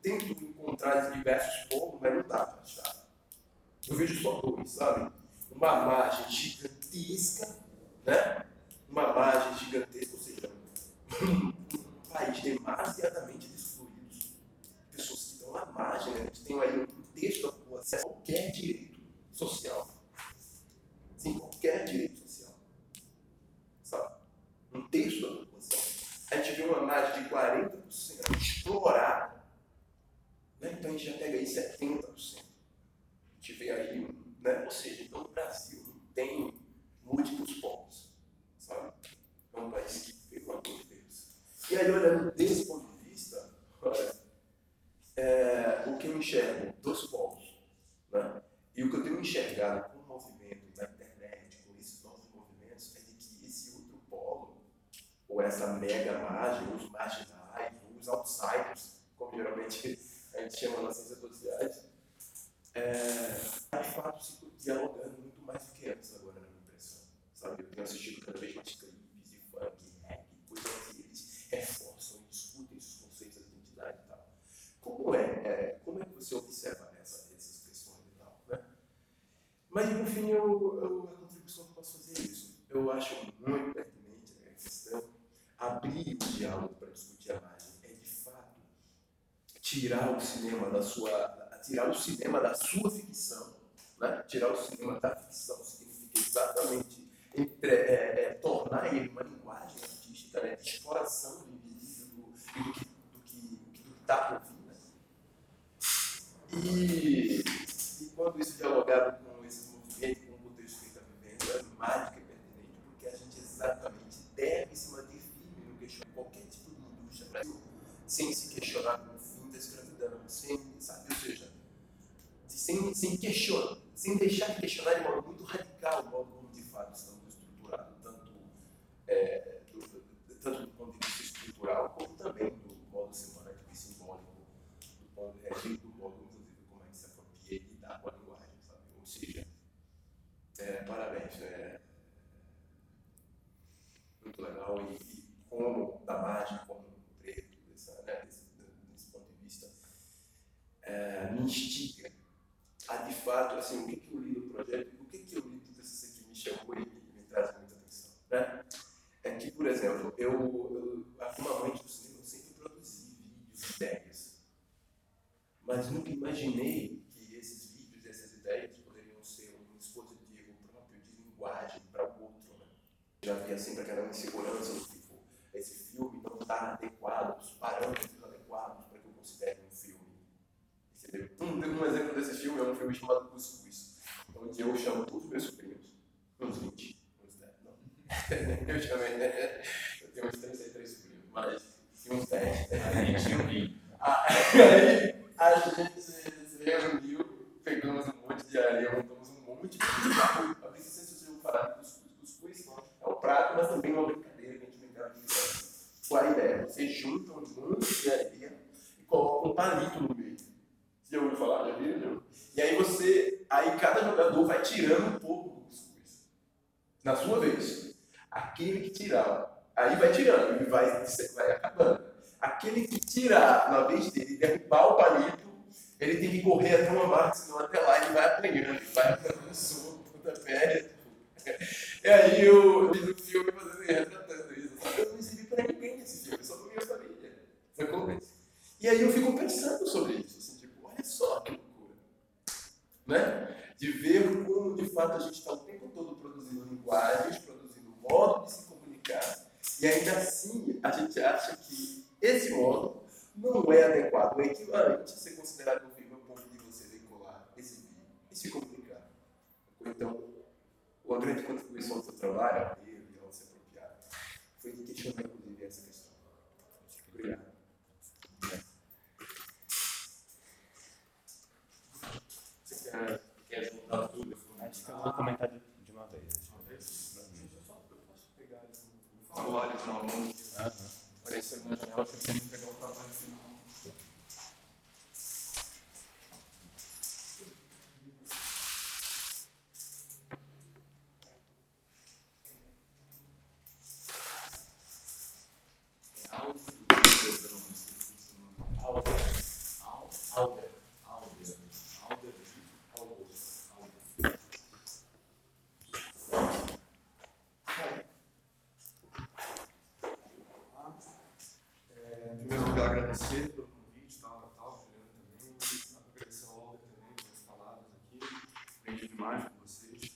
tento encontrar diversos pontos, mas não dá para achar. Eu vejo só dois, sabe? Uma margem gigantesca, né? Uma margem gigantesca, ou seja, um país demasiadamente destruído. Pessoas que estão à margem, né? A gente tem aí um texto da população, qualquer direito social. Sim, qualquer direito social. Sabe? Um terço da população. A gente vê uma margem de quarenta por cento explorada. Né? Então a gente já pega aí setenta por cento. A gente vê aí, né? Ou seja, então o Brasil tem múltiplos povos. Sabe? É um país que pegou a Deus. E aí, olhando desse ponto de vista, olha, é, o que eu enxergo dos povos, né? E o que eu tenho enxergado com o movimento da internet, com esses novos movimentos, é de que esse outro polo, ou essa mega margem, os marginais, ou os outsiders, como geralmente a gente chama nas ciências sociais, é, de fato se dialogando muito mais do que antes agora, na minha impressão. Sabe? Eu tenho assistido cada vez mais clipes e funk, rap, coisas que eles reforçam e discutem esses conceitos de identidade e tal. Como é, é, como é que você observa essa, essas questões e tal, né? Mas, no fim, eu, eu, a contribuição que eu posso fazer é isso. Eu acho muito pertinente a questão, abrir o diálogo para discutir a margem, é de fato tirar o cinema da sua, tirar o cinema da sua ficção, né? Tirar o cinema da ficção significa exatamente entre, é, é, tornar ele uma linguagem artística, né? De exploração do indivíduo e do que do que está por vir, né? E, e quando isso é dialogado com esse movimento, com o contexto que ele está vivendo, é mais do que pertinente, porque a gente exatamente deve se manter firme no questionar qualquer tipo de indústria Brasil, sem se questionar com o fim da escravidão, sem, sabe, ou seja, sem, sem questionar, sem deixar de questionar de modo muito radical o modo como de fato estamos estruturados, tanto, é, do, do, tanto do ponto de vista estrutural, como também do modo semântico e simbólico, do, ponto, é, do modo, inclusive, como é que se apropria e dá com a linguagem, sabe? Ou seja, é, parabéns, é muito legal e, e como da margem, como preto, dessa, né, desse, desse ponto de vista, é, me instiga a, de fato, assim, o que, que eu li no projeto, o que, que eu li do T C C que me chamou e me traz muita atenção, né? É que, por exemplo, eu, eu ativamente no cinema eu sempre produzi vídeos, ideias, mas nunca imaginei que esses vídeos, essas ideias poderiam ser um dispositivo próprio de linguagem para o outro, né? Já havia sempre aquela insegurança do tipo, esse filme não está adequado, os parâmetros adequados para que eu considere um filme. Um, um exemplo desse filme é um filme chamado Cuscuz, onde eu chamo todos os meus sobrinhos, uns vinte, uns dez, não. Eu chamei, né? Eu tenho uns trinta e três sobrinhos, mas tinha uns dez. Aí a gente se reuniu, pegamos um monte de areia, montamos um monte de coisa. A princesa, se vocês vão falar de Cuscuz, é um prato, mas também uma brincadeira que a gente brincava de criança. Qual a ideia? Vocês juntam um monte de areia e colocam um palito no meio. Já ouviu falar? Já viram? Não? E aí você, aí cada jogador vai tirando um pouco do cuscuz. Na sua vez. Aquele que tirar, aí vai tirando e vai, vai acabando. Aquele que tirar na vez dele, derrubar o palito, ele tem que correr até uma marca, senão até lá ele vai apanhando, ele vai dando um soco da pele. E aí eu, eu fiz um filme fazendo, retratando isso. Eu não exibi pra ninguém esse filme, só pra minha família. Sacou? E aí eu fico pensando sobre isso. Olha só que loucura, né? De ver como, de fato, a gente está o tempo todo produzindo linguagens, produzindo modo de se comunicar, e ainda assim a gente acha que esse modo não é adequado, é equivalente a ser considerado um filme ao ponto de você vincular, exibir e se comunicar. Então, a grande contribuição do seu trabalho, a dele e ao se apropriar, foi de questionar, inclusive, essa questão. Obrigado. Quer juntar tudo? Acho que eu vou comentar de, de uma vez. Uma vez? Deixa eu só, eu posso pegar o formulário de novo. Apareceu na janela, você tem que pegar o trabalho final. Áudio. demais com vocês.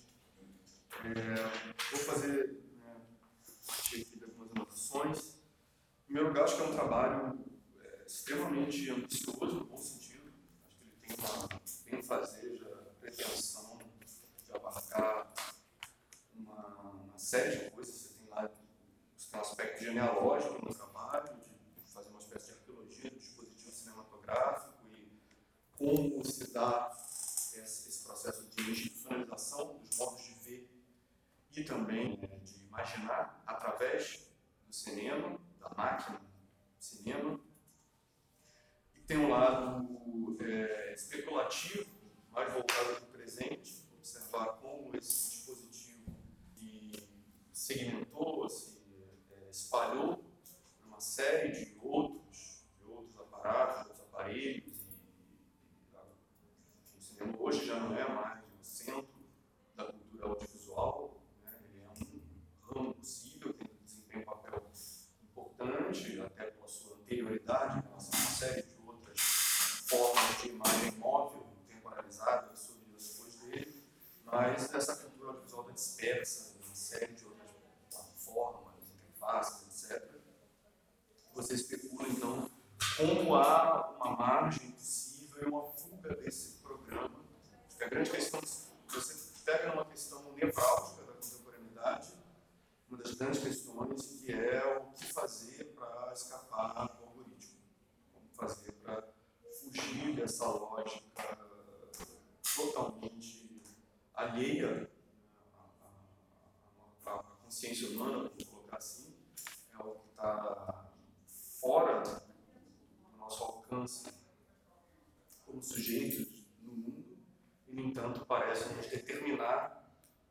É, vou fazer né, aqui de algumas anotações. Em primeiro lugar, acho que é um trabalho é, extremamente ambicioso, no bom sentido. Acho que ele tem uma bem fazeja pretensão de abarcar uma, uma série de coisas. Você tem lá você tem um aspecto genealógico no trabalho, de fazer uma espécie de arqueologia do dispositivo cinematográfico e como se dá esse, esse processo de institucionalização dos modos de ver e também de imaginar através do cinema, da máquina do cinema. E tem um lado é, especulativo, mais voltado para o presente, observar como esse dispositivo segmentou, se é, espalhou por uma série de outros, de outros aparatos, outros aparelhos. E, e, o cinema hoje já não é mais o centro da cultura audiovisual, né? Ele é um ramo possível, tem desempenha um papel importante, até pela sua anterioridade em relação a uma série de outras formas de imagem móvel, temporalizada, que surgiram depois dele, mas essa cultura audiovisual está dispersa em uma série de outras plataformas, interfaces, etcétera. Você especula, então, como há uma margem possível e uma fuga desse programa. Acho que a grande questão, você pega numa questão nevrálgica da contemporaneidade, uma das grandes questões, que é o que fazer para escapar do algoritmo, como fazer para fugir dessa lógica totalmente alheia à, à, à consciência humana, vamos colocar assim, é algo que está fora do nosso alcance como sujeitos no mundo e, no entanto, parece nos determinar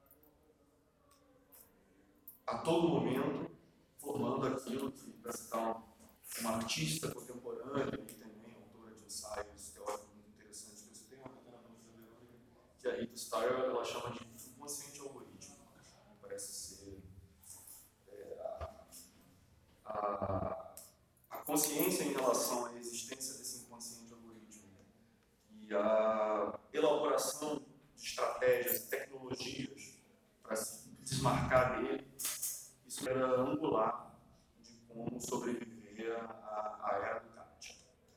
a todo momento, formando aquilo que, para citar uma artista contemporânea e também autora de ensaios teóricos muito interessantes que você tem, uma pequena que a Rita Starr ela chama de inconsciente algoritmo. Me parece ser é, a, a, a consciência em relação à existência desse inconsciente algoritmo e a elaboração de estratégias e tecnologias para se desmarcar dele. Isso era angular de como sobreviver à, à era do CAPTCHA.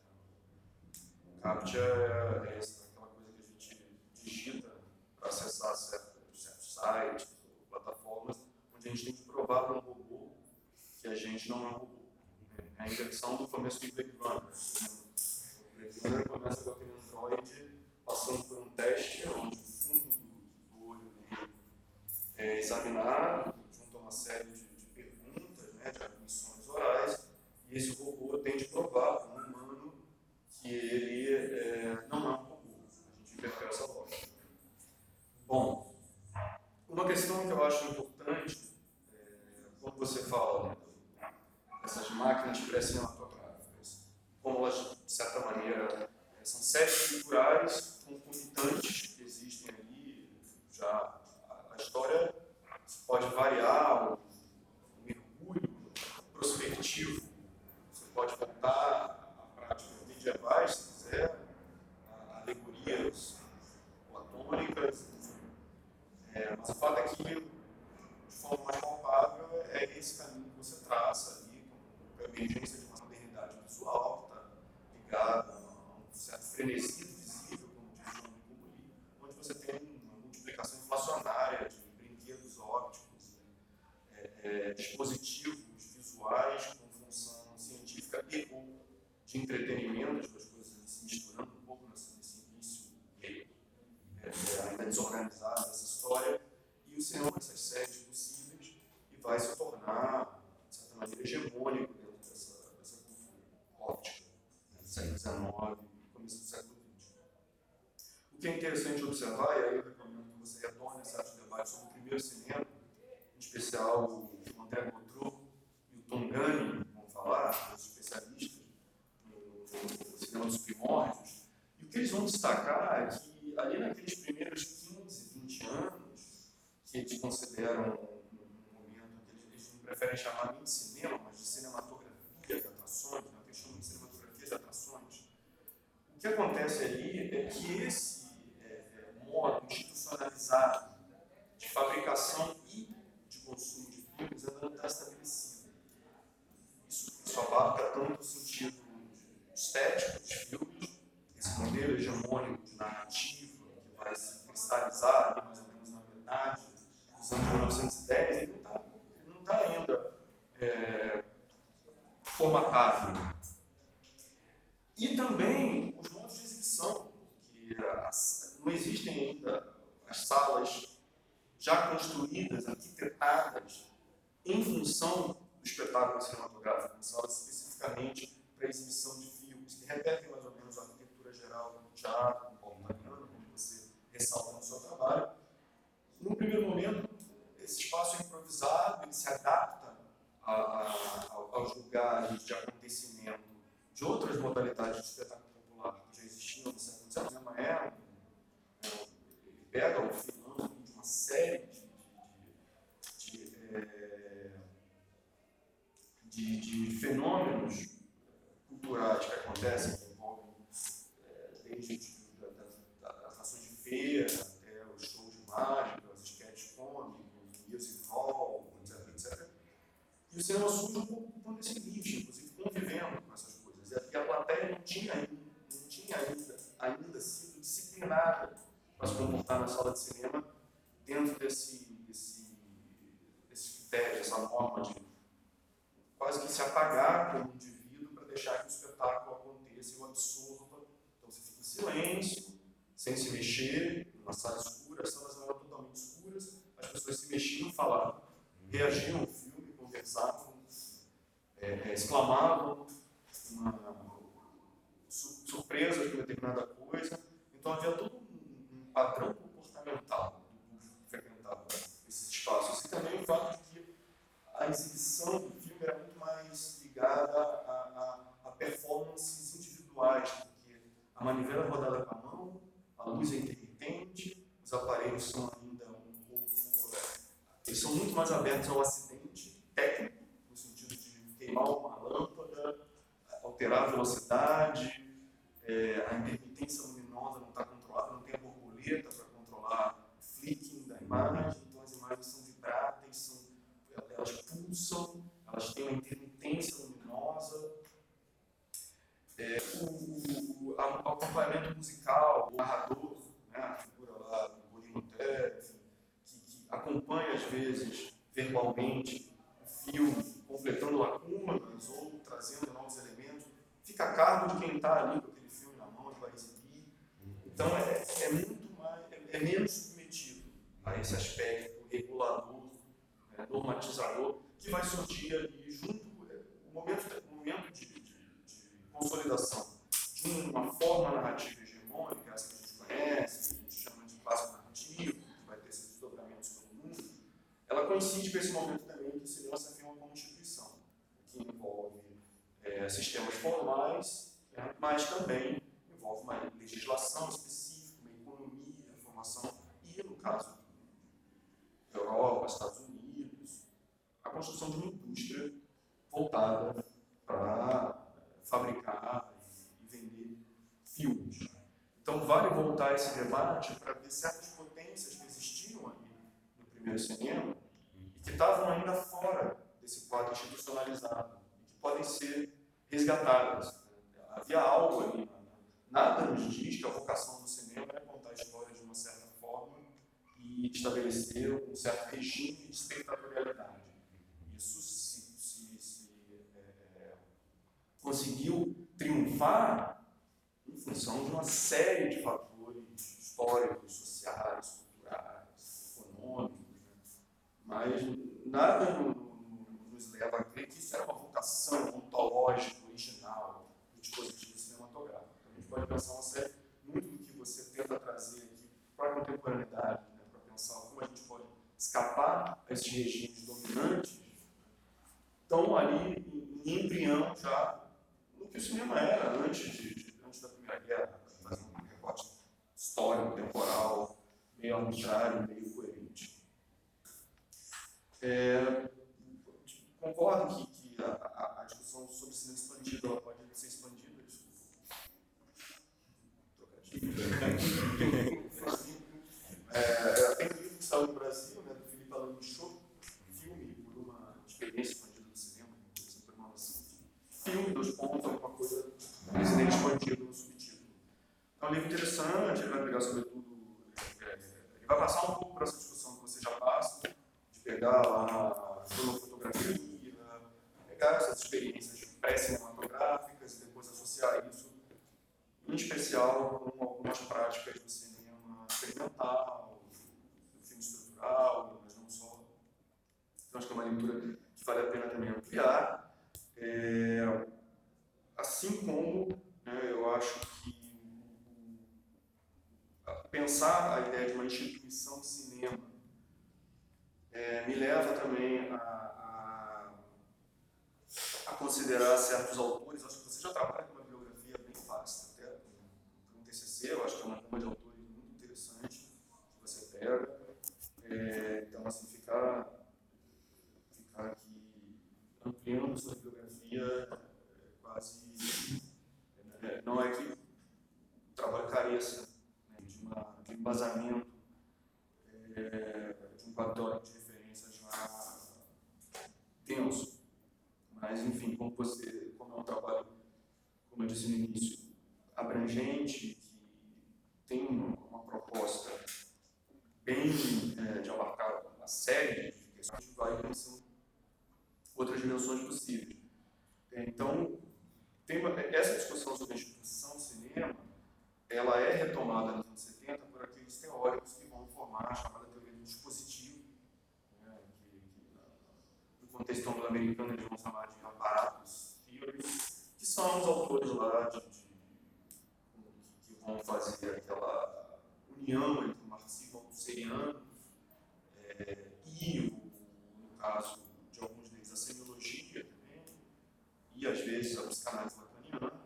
O CAPTCHA é essa, aquela coisa que a gente digita para acessar certos, certos sites ou plataformas, onde a gente tem que provar para um robô que a gente não é um robô. É a inversão do começo do Blade Runner. O Blade Runner começa com aquele androide passando por um teste onde o fundo do olho dele é examinado, junto a uma série de né, de admissões orais, e esse robô tem de provar para um humano que ele é, não é um robô. A gente inverteu essa lógica. Bom, uma questão que eu acho importante, é, quando você fala né, dessas máquinas pré-cinematográficas, como elas, de certa maneira, são séries culturais concomitantes que existem ali, já a, a história pode variar, prospectivo. Você pode voltar à prática medievais, se quiser, a alegorias platônicas, é, mas o fato é que, de forma mais palpável, é esse caminho que você traça ali, com a emergência de uma modernidade visual, que está ligada a um certo frenesi visível, como diz João Nicomoli, onde você tem uma multiplicação inflacionária de brinquedos ópticos, é, é, dispositivos visuais com função científica e ou de entretenimento, as duas coisas se misturando um pouco nesse, nesse início é, é, ainda desorganizado dessa história, e o cinema essas séries possíveis e vai se tornar, de certa maneira, hegemônico dentro dessa, dessa cultura óptica, né, do século dezenove e começo do século vinte. O que é interessante observar, e aí eu recomendo que você retorne a certos debates sobre o primeiro cinema, em especial o André Gautreau, Tom Gunn, vamos falar, os especialistas no, no cinema dos primórdios, e o que eles vão destacar é que ali naqueles primeiros quinze, vinte anos, que eles consideram um, um momento que eles, eles não preferem chamar nem de cinema, mas de cinematografia de atrações, né, que eles chamam de cinematografia de atrações, o que acontece ali é que esse é, é, modo institucionalizado novecentos e dez, ele não está não tá ainda é, formatado. E também os modos de exibição, que as, não existem ainda as salas já construídas, arquitetadas, em função do espetáculo cinematográfico, salas especificamente para exibição de filmes, que repetem mais ou menos a arquitetura geral do teatro, do porta-grana, como você ressalta no seu trabalho. No primeiro momento, esse espaço é improvisado, ele se adapta a, a, aos lugares de acontecimento de outras modalidades de espetáculo popular que já existiam no século dezenove. O cinema é, é, ele pega o filão de uma série de, de, de, é, de, de fenômenos culturais que acontecem, que envolvem é, desde as atrações de feira até os shows de mágica, os sketches cômicos, music hall, etc, etcétera. E o cinema surge um pouco por esse nicho, inclusive convivendo com essas coisas. E a plateia não tinha, não tinha ainda, ainda sido disciplinada para se comportar na sala de cinema dentro desse, desse, desse critério, dessa norma de quase que se apagar como indivíduo para deixar que o espetáculo aconteça e o absorva. Então você fica em silêncio, sem se mexer, numa sala escura, as salas não eram totalmente escuras, as pessoas se mexiam, falavam, reagiam ao filme, conversavam, é, exclamavam, uma surpresa de uma determinada coisa. Então havia todo um, um padrão comportamental do público que frequentava esses espaços. E também o fato de que a exibição do filme era muito mais ligada a, a, a performances individuais, porque a manivela é rodada com a mão, a luz é intermitente, os aparelhos são ainda um pouco... Eles são muito mais abertos ao acidente técnico, no sentido de queimar uma lâmpada, alterar a velocidade, é, a intermitência luminosa não está controlada, não tem a borboleta para controlar o flicking da imagem, então as imagens são vibráteis, são, elas pulsam, elas têm uma intermitência luminosa. É, o, o, o acompanhamento musical, o narrador, né, a figura lá do Borimutef, que, que acompanha às vezes verbalmente o filme, completando lacunas ou trazendo novos elementos, fica a cargo de quem está ali com aquele filme na mão e vai exibir. Então é, é muito mais, é, é menos submetido a esse aspecto regulador, né, normatizador, que vai surgir ali junto com o momento, o momento de, de, de consolidação de uma forma narrativa hegemônica, essa que a gente conhece, que a gente chama de clássico narrativo, que vai ter esses desdobramentos pelo mundo. Ela coincide com esse momento também que o cinema se afirma como instituição, que envolve é, sistemas formais, né, mas também envolve uma legislação específica, uma economia, formação, e no caso da Europa, Estados Unidos, a construção de uma indústria voltada para fabricar e vender filmes. Então vale voltar a esse debate para ver certas potências que existiam ali no primeiro cinema e que estavam ainda fora desse quadro institucionalizado e que podem ser resgatadas. Havia algo ali, nada nos diz que a vocação do cinema é contar a história de uma certa forma e estabelecer um certo regime de espectatorialidade. Isso se, se, se é, conseguiu triunfar em função de uma série de fatores históricos, sociais, culturais, econômicos, né? Mas nada no, no, nos leva a crer que isso era uma vocação ontológica, original do dispositivo cinematográfico. Então, a gente pode pensar uma série, muito do que você tenta trazer aqui para a contemporaneidade, né? Para pensar como a gente pode escapar a esses regimes dominantes, estão ali em, em embrião já no que o cinema era antes, de, de, antes da Primeira Guerra, fazendo um recorte histórico, temporal, meio arbitrário, meio coerente. É, concordo que, que a, a, a discussão sobre cinema expandido ela pode ser expandida, desculpa. É, tem um livro que saiu no Brasil, né, do Felipe Alain Michaud, filme por uma experiência expandida do cinema, por uma filme, dois pontos, alguma coisa, cinema expandido no subtítulo. É um livro interessante, ele vai pegar sobretudo, é, ele vai passar um pouco por essa discussão que você já passa, de pegar lá a fotografia, pegar essas experiências pré-cinematográficas e depois associar isso, em especial com algumas práticas do cinema experimental, do filme estrutural, mas não só. Então, acho que é uma leitura que vale a pena também ampliar. É, assim como, né, eu acho que pensar a ideia de uma instituição de cinema é, me leva também a, a, a considerar certos autores. Acho que você já trabalha com uma bibliografia bem vasta, até um T C C, eu acho que é uma gama de autores muito interessante que você pega. É, então, assim, ficar, ficar aqui ampliando sua bibliografia é quase... É, não é que o trabalho careça, né, de, uma, de um embasamento, é, de um quadro de referência já denso. Mas, enfim, como, você, como é um trabalho, como eu disse no início, abrangente, que tem uma, uma proposta bem é, de abarcar uma série de questões, a gente vai pensando outras dimensões possíveis. Então, tem uma, essa discussão sobre a instituição do cinema, ela é retomada nos anos setenta por aqueles teóricos que vão formar a chamada teoria do dispositivo, né, que, que no contexto anglo-americano eles vão chamar de aparatos theories, que são os autores lá de, de, que vão fazer aquela união entre o marxismo althusserriano é, e, o, no caso de alguns deles, a semiologia também, e às vezes a psicanálise lacaniana.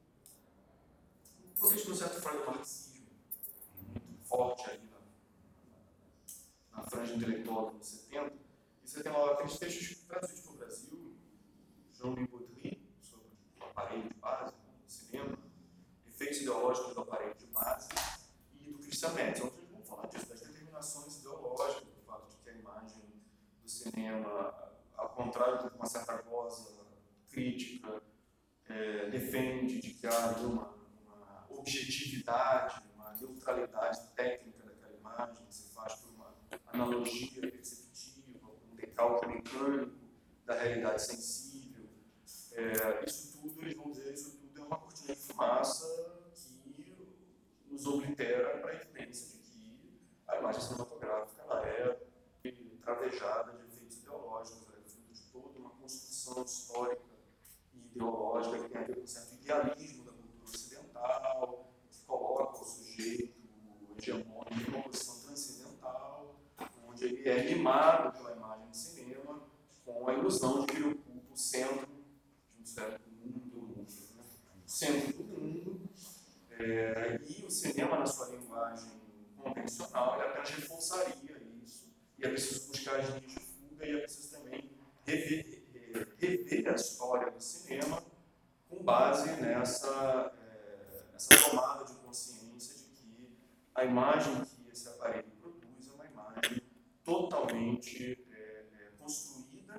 No contexto, de um certo fora do marxismo, muito forte ali na, na franja intelectual dos anos setenta, e você tem lá aqueles textos traduzidos para o Brasil, Jean-Louis Baudry, sobre o aparelho de base do cinema, efeitos ideológicos do aparelho de base, e do Christian Metz, onde eles vão falar disso, das determinações ideológicas, do fato de que a imagem do cinema, ao contrário de uma certa goza crítica, é, defende de que há uma, uma objetividade, uma neutralidade técnica daquela imagem, que se faz por uma analogia perceptiva, um decalque mecânico da realidade sensível. É, isso tudo, eles vão dizer, isso tudo é uma cortina de fumaça que nos oblitera para a evidência de que a imagem cinematográfica ela é travejada de efeitos ideológicos, ela é fruto de toda uma construção histórica e ideológica que tem a ver com um certo idealismo da cultura ocidental, que coloca o sujeito hegemônico em uma posição transcendental, onde ele é limado pela imagem de cinema, com a ilusão de que ele ocupa o centro de um certo mundo, né? O centro do mundo, é, e o cinema, na sua linguagem convencional, ele apenas reforçaria isso, e é preciso buscar as linhas de fuga, e é preciso também rever, rever a história do cinema com base nessa, é, nessa tomada de consciência de que a imagem que esse aparelho produz é uma imagem totalmente é, é, construída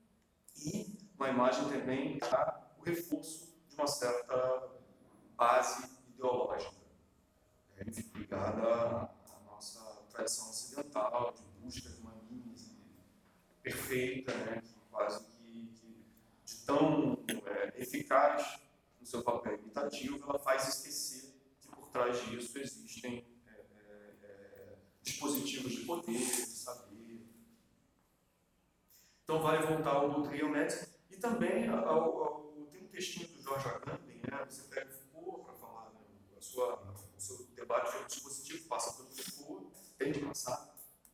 e uma imagem também para o reforço de uma certa base ideológica, é, ligada à, à nossa tradição ocidental de busca de uma mímese perfeita, né, que quase que, que de tão é, eficaz no seu papel imitativo, ela faz esquecer que por trás disso existem é, é, é, dispositivos de poder, de saber. Então vale voltar ao Baudry e ao Metz, e também ao, ao, tem um textinho do George Agamben, né, você pega o Foucault para falar, né, a sua, o seu debate sobre o dispositivo passa pelo Foucault, tem de passar.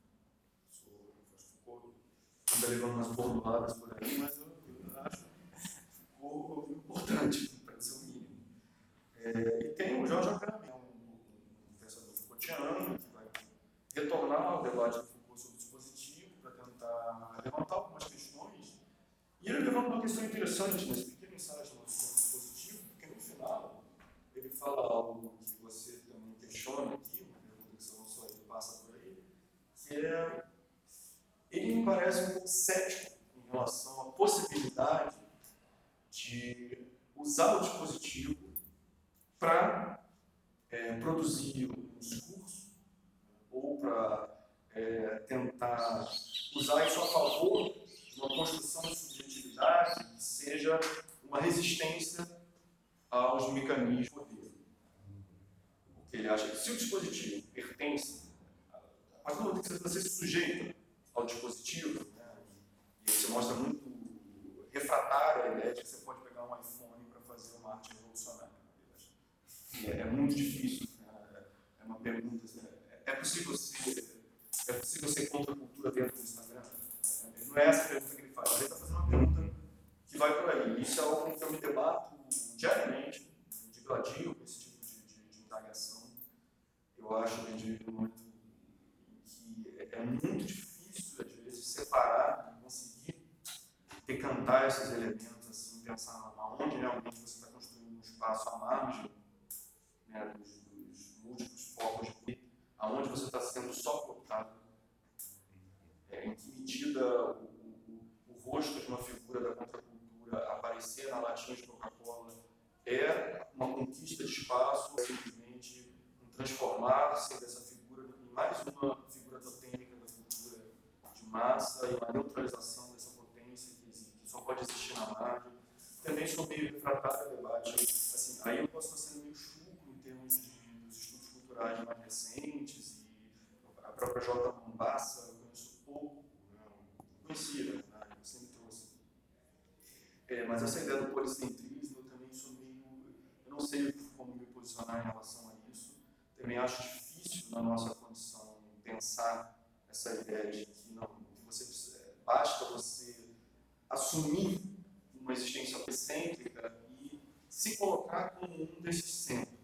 Anda levando umas formuladas por aí, mas eu, eu acho Foucault importante para ser o mínimo. É, e tem o George Agamben, um, um pensador Foucaultiano, que vai retornar ao debate do Foucault sobre o dispositivo para tentar levantar algumas questões. E ele levanta uma questão interessante nesse pequeno ensaio chamado dispositivo, porque no final ele fala algo que você também questiona aqui, uma pergunta que você não só ele passa por aí, que é. Ele me parece um pouco cético em relação à possibilidade de usar o dispositivo para é, produzir um discurso ou para é, tentar usar isso a favor de uma construção de subjetividade que seja uma resistência aos mecanismos de poder. Porque ele acha que se o dispositivo pertence, a partir do momento que você se sujeita ao dispositivo, né, e você mostra muito refratário a ideia de que você pode pegar um iPhone para fazer uma arte revolucionária. É, é muito difícil, né? É uma pergunta. É possível ser, é possível ser contra a cultura dentro do Instagram? Não é essa a pergunta que ele faz, ele está fazendo uma pergunta que vai por aí. Isso é algo que eu me debato diariamente, de gladio, com esse tipo de, de, de indagação. Eu acho que a gente vive um momento que é, é muito difícil, às vezes, separar e conseguir decantar esses elementos, assim, pensar aonde realmente você está construindo um espaço à margem, né, dos, dos múltiplos focos de poder, aonde você está sendo só cortado, é, em que medida o, o, o rosto de uma figura da contracultura aparecer na latinha de Coca-Cola é uma conquista de espaço, é simplesmente um transformar-se dessa figura em mais uma figura totêmica da cultura de massa e uma neutralização dessa potência que, existe, que só pode existir na margem. Também sou meio refratário ao debate. Assim, aí eu posso estar sendo meio chucro em termos de, dos estudos culturais mais recentes, e a própria J. Mombassa eu conheço pouco, não conhecia, né? Eu sempre trouxe. É, mas essa ideia do policentrismo, eu também sou meio. Eu não sei como me posicionar em relação a isso. Também acho difícil na nossa condição pensar essa ideia de que não, que você, basta você assumir uma existência excêntrica e se colocar como um desses centros.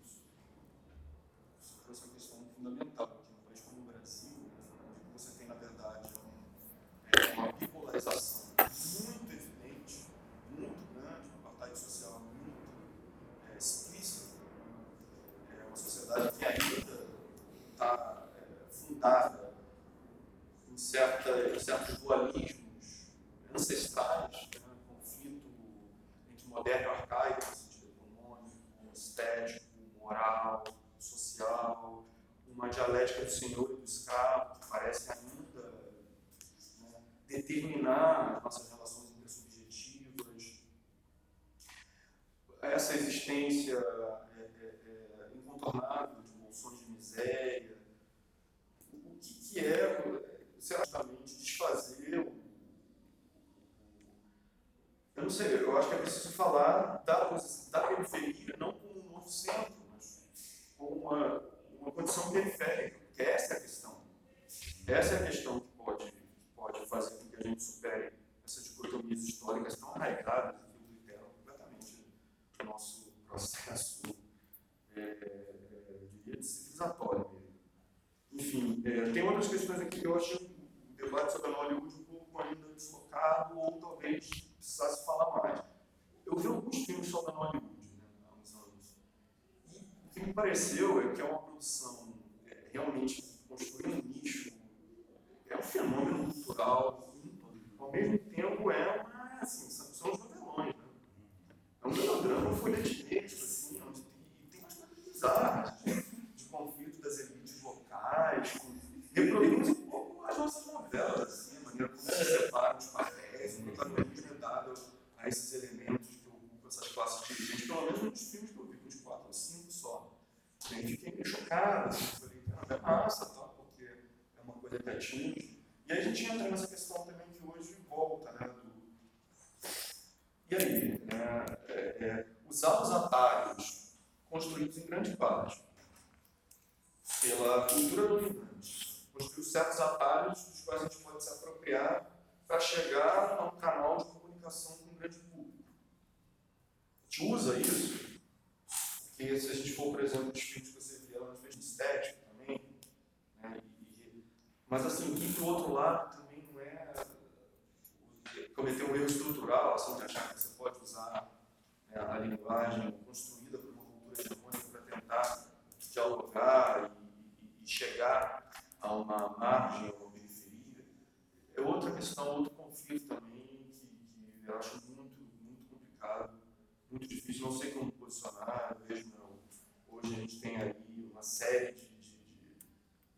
Isso trouxe uma questão fundamental aqui no país como no Brasil, né, onde você tem, na verdade, um, uma bipolarização muito evidente, muito grande, uma apartheid social muito é, explícita, é uma sociedade que ainda está é, fundada em, certa, em certos dualismos ancestrais, né, conflito entre moderno e arcaico, no sentido econômico, estético, moral, social, uma dialética do senhor e do escravo, que parece ainda, né, determinar as nossas relações intersubjetivas. Essa existência é, é, é, incontornável de bolsões de miséria. O que, que é, certamente, desfazer o. Eu não sei, eu acho que é preciso falar da, da periferia, não como um novo centro, mas como uma, uma condição periférica, porque essa é a questão. Essa é a questão que pode, pode fazer com que a gente supere essas dicotomias históricas tão arraigadas que literam completamente o nosso processo, é, é, diria, civilizatório mesmo. Enfim, é, tem outras questões aqui que eu acho o debate sobre a Hollywood um pouco ainda deslocado, ou talvez precisasse falar mais. Eu vi alguns filmes sobre a Hollywood, né, há uns anos, e o que me pareceu é que é uma produção é, realmente construindo um nicho, é um fenômeno cultural, ao mesmo tempo é uma, assim, são, são os novelões, né? É um melodrama folhetinês, assim, onde tem, e tem umas coisas bizarras de, de conflito das elites locais, com, reproduz um pouco as nossas novelas, assim, a maneira como se separam os papéis, o protagonismo é dado a esses elementos que ocupam essas classes dirigentes, pelo menos nos filmes que eu vi, uns quatro ou cinco só. Eu fiquei meio chocado, assim, falei, cara, é massa, tá, porque é uma coisa que atinge. E aí a gente entra nessa questão também que hoje volta, né, do... E aí, né, é, é, usar os atalhos construídos em grande parte pela cultura dominante, construir certos atalhos dos quais a gente pode se apropriar para chegar a um canal de comunicação com o grande público. A gente usa isso, porque se a gente for, por exemplo, os filmes que você vê lá no fez estético também, né, e, mas assim, ir para o outro lado também não é cometer um erro estrutural, assim, de achar que você pode usar, né, a linguagem construída por uma cultura hegemônica para tentar dialogar e, e chegar a uma margem, a uma periferia. É outra questão, outro conflito também que, que eu acho muito, muito complicado, muito difícil, não sei como posicionar. Eu vejo, não, hoje a gente tem aí uma série de, de, de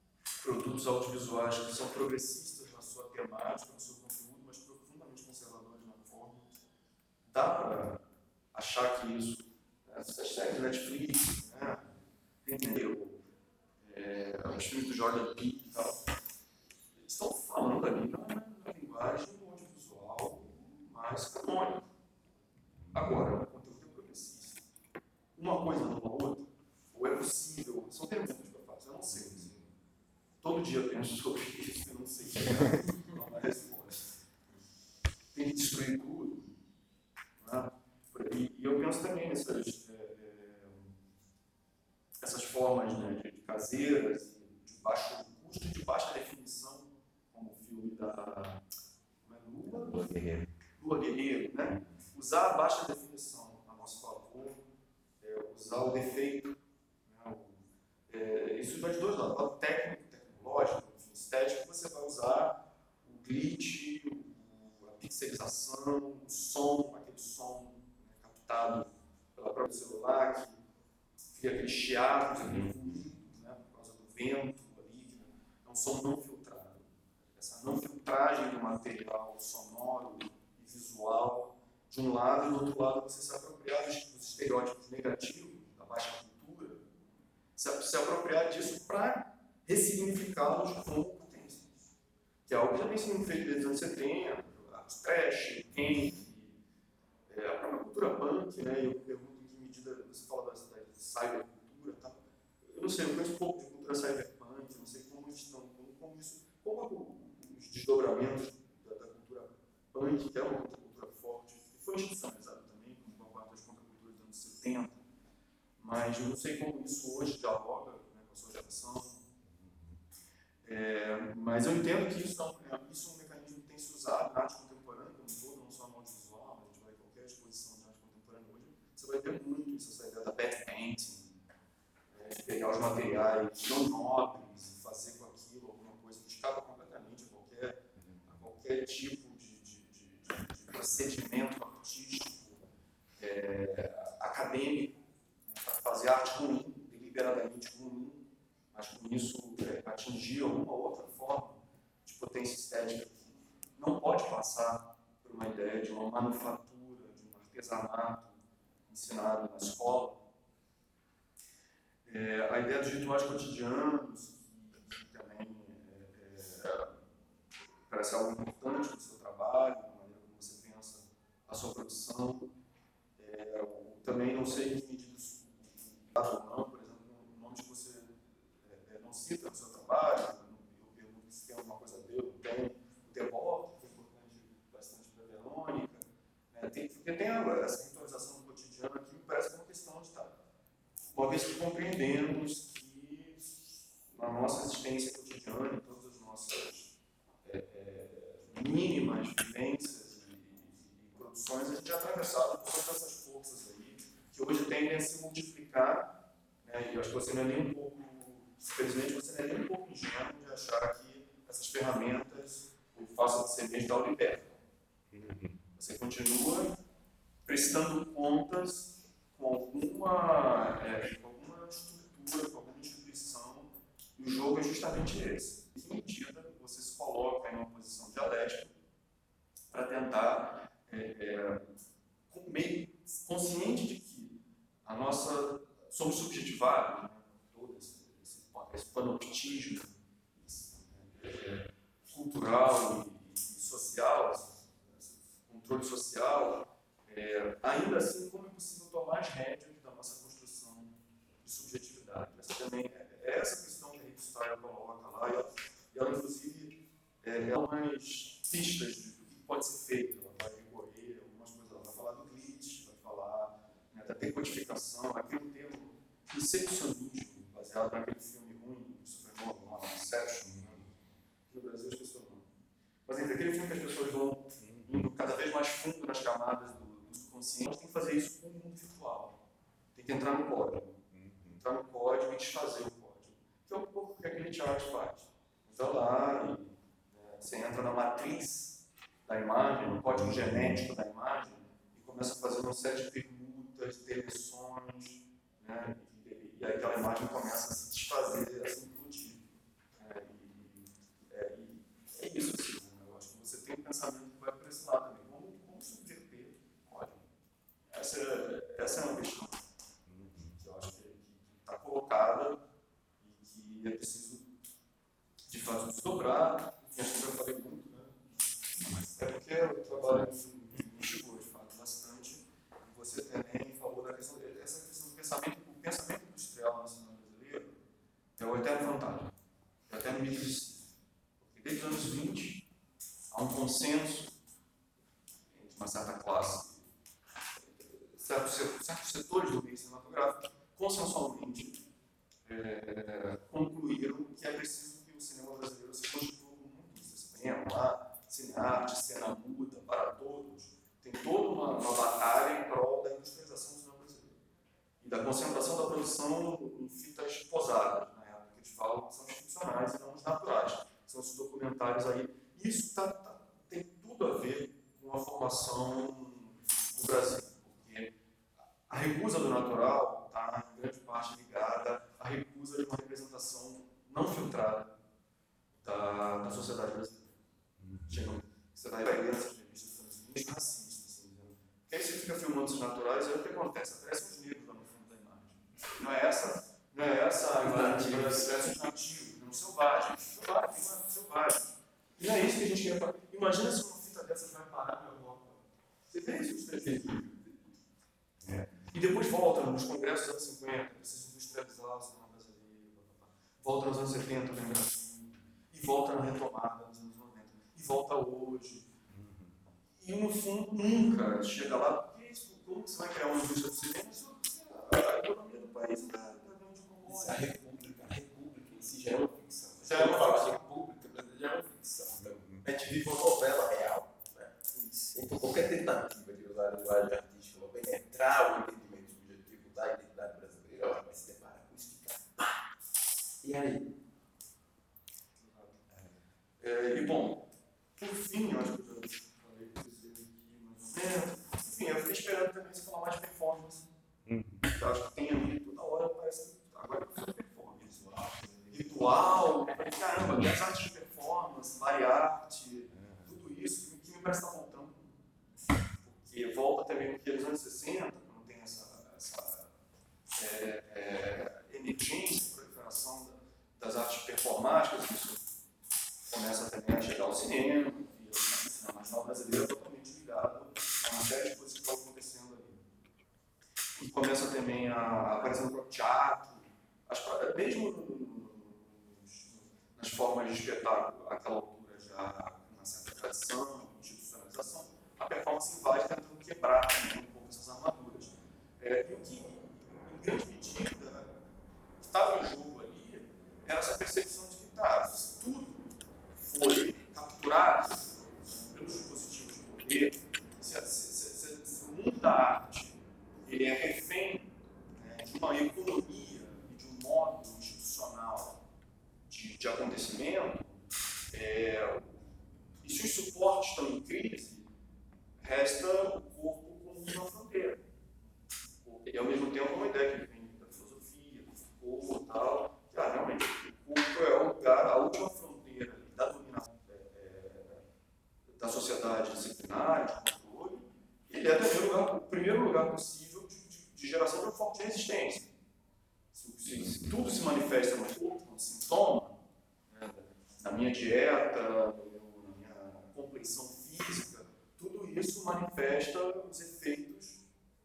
produtos audiovisuais que são progressistas na sua temática, no seu conteúdo, mas profundamente conservadores na forma. Dá para achar que isso, essas séries Netflix, né, entendeu? É, os filmes do Jordan Peele e tal, eles estão falando ali na, na linguagem do audiovisual mais canônica. Agora, o conteúdo é progressista. Uma coisa não a outra, ou é possível, são perguntas que eu faço, eu não sei. Assim, todo dia eu penso sobre isso, eu não sei chegar a uma resposta. Tem que destruir tudo. Né? E, e eu penso também nessas, é, é, essas formas, né, de, de caseiras, de baixo custo, de baixa definição, como o filme da Lua, Lua Guerreiro. Lua Guerreiro, né? Usar a baixa definição a nosso favor, é, usar o defeito, né? o, é, isso vai de dois lados, o lado técnico, tecnológico, enfim, estético, você vai usar o glitch, o, a pixelização, o som, aquele som, né, captado pela própria celular, que cria aquele chiado, aquele ruído, né, por causa do vento ali, que é um som não filtrado. Essa não filtragem do material sonoro e visual, de um lado, e do outro lado você se apropriar dos, dos estereótipos negativos da baixa cultura, se, se apropriar disso para ressignificá-los como potências. Que é algo que já vem sendo feito desde os anos setenta, os trash, quente, é, a própria cultura punk, né? Eu pergunto em que medida você fala da, da cybercultura, tá? Eu não sei, eu conheço pouco de cultura cyberpunk, não sei como estão, como, como isso, como os desdobramentos da, da cultura punk, que é uma cultura forte, que foi institucionalizada também, como uma parte das contraculturas dos anos setenta, mas eu não sei como isso hoje dialoga, né, com a sua geração. É, mas eu entendo que isso, não, é, isso é um mecanismo que tem se usado na arte contemporânea como um todo, não só no audiovisual, mas a gente vai em qualquer exposição de arte contemporânea hoje, você vai ter muito isso, essa ideia da bad painting, é, de pegar os materiais não nobres e fazer com aquilo alguma coisa que escapa completamente a qualquer, a qualquer tipo de, de, de, de, de procedimento artístico, é, acadêmico, né, para fazer arte ruim, deliberadamente ruim, mas com isso é, atingir alguma outra forma de potência estética que não pode passar por uma ideia de uma manufatura, de um artesanato ensinado na escola. É, a ideia dos rituais cotidianos, que, que também é, é, parece algo importante no seu trabalho, na maneira como você pensa a sua produção. É, eu também não sei em que medida isso ou não, por exemplo, nomes que você é, não cita no seu trabalho, eu pergunto se tem alguma coisa dele, tem o Debord, que é importante bastante para a Verônica, né? Tem, porque tem agora essa ritualização do cotidiano aqui, me parece uma questão de estar, uma vez que compreendemos que na nossa existência cotidiana, em todas as nossas é, é, mínimas vivências e, e, e produções, a gente é atravessado por todas essas forças aí, que hoje tendem a se multiplicar, né? E eu acho que você não é nem um pouco, infelizmente, você não é nem um pouco ingênuo de achar que essas ferramentas, o faço de ser mesmo, o libertam. Você continua prestando contas com alguma, é, com alguma estrutura, com alguma instituição, e o jogo é justamente esse. Em que medida você se coloca em uma posição dialética para tentar, é, é, meio consciente de que a nossa, somos subjetivados, né, todo esse, esse, esse panoptismo é, cultural e, e social, esse controle social. É, ainda assim, como é possível tomar as rédeas da nossa construção de subjetividade? Essa também é, é essa questão que a Rita Steyer coloca lá, e ela, e ela inclusive, é, ela mais pistas do que pode ser feito. Ela vai recorrer algumas coisas, ela vai falar do glitch, vai falar, né, da decodificação, aqui um termo incepcionismo, baseado naquele filme ruim, super novo, lá, Inception, né? No Brasil as pessoas não. Mas entre aquele filme que as pessoas vão indo cada vez mais fundo nas camadas do consciente, tem que fazer isso com o mundo virtual. Tem que entrar no código. Entrar no código e desfazer o código. Que é um pouco o que aquele Charles faz. Entra lá e né, você entra na matriz da imagem, no código genético da imagem, e começa a fazer uma série de permutas, deleções, né, e, e aí aquela imagem começa a se desfazer, a se implodir. Né, agora me chegou, de fato, bastante. E você também falou da questão, essa questão do pensamento, o pensamento industrial no cinema brasileiro é o eterno fantasma, é o eterno mito de si. Porque desde os anos vinte há um consenso entre uma certa classe, certos, certos setores do meio cinematográfico, consensualmente é, concluíram que é preciso que o cinema brasileiro se constitua como muito cinema lá, cinearte, cena muda para todos. Tem toda uma, uma batalha em prol da industrialização do cinema brasileiro e da concentração da produção em fitas posadas, na época que eles falam que são institucionais e não os naturais, são esses documentários aí. Isso tá, tá, tem tudo a ver com a formação no Brasil, porque a recusa do natural está em grande parte ligada à recusa de uma representação não filtrada da, da sociedade brasileira. Chegam, você vai ler essas revistas feministas racistas, assim, dizendo. Porque aí você fica filmando os naturais, aí o que acontece? Aparecem os negros lá no fundo da imagem. Não é essa, não é essa a imagem, aparecem os nativos, não selvagens. Selvagens, selvagens. E não é isso que a gente quer fazer. Imagina se uma fita dessas vai parar na Europa. Você vê isso nos três é. E depois volta nos congressos dos anos cinquenta, precisa industrializar o cinema brasileiro, volta nos anos setenta, no Brasil, e volta na retomada nos anos noventa, e volta hoje. E no fundo nunca chega lá, porque isso, como você vai criar uma indústria do cinema? A economia do país está dando de comum. A República, a República em si já é uma ficção. Já é uma fala ficção. A República brasileira já é uma ficção. A gente vive uma novela real. Né? Então qualquer tentativa de usar a linguagem artística para penetrar o entendimento subjetivo da identidade brasileira, ela vai se deparar com isso e fica pá! E aí? É, e bom, por fim, eu acho que eu já falei para vocês aqui mais ou menos. Enfim, eu fiquei esperando também você falar mais de performance. Eu acho que tem ali toda hora, parece que agora eu fazer performance. Ritual, caramba, tem as artes de performance, variarte, tudo isso que me parece estar voltando. Porque volta também porque nos anos sessenta, quando tem essa, essa é, é, emergência, proliferação das artes performáticas, isso começa também a chegar ao cinema, e o cinema nacional brasileiro é totalmente ligado a uma série de coisas que estão acontecendo ali. E começa também a aparecer no próprio teatro, as, mesmo nos, nas formas de espetáculo, àquela altura já uma certa tradição, institucionalização, a performance vai tentando quebrar também um pouco essas armaduras. É, e o que, em grande medida, estava em jogo ali era essa percepção de que tá, se tudo foi capturado pelos dispositivos de poder, se, se, se, se o mundo da arte ele é refém, né, de uma economia e de um modo institucional de, de acontecimento, é, e se os suportes estão em crise, resta o corpo como uma fronteira. E ao mesmo tempo uma ideia que vem da filosofia, do Foucault e tal, que ah, realmente o corpo é o lugar, a última fronteira da dominação é, é, da sociedade disciplinar, de controle, e ele é também o, lugar, o primeiro lugar possível de, de, de geração de uma forte resistência. Se, se, se tudo se manifesta no corpo, um sintoma, né, na minha dieta, no meu, na minha complexão física, tudo isso manifesta os efeitos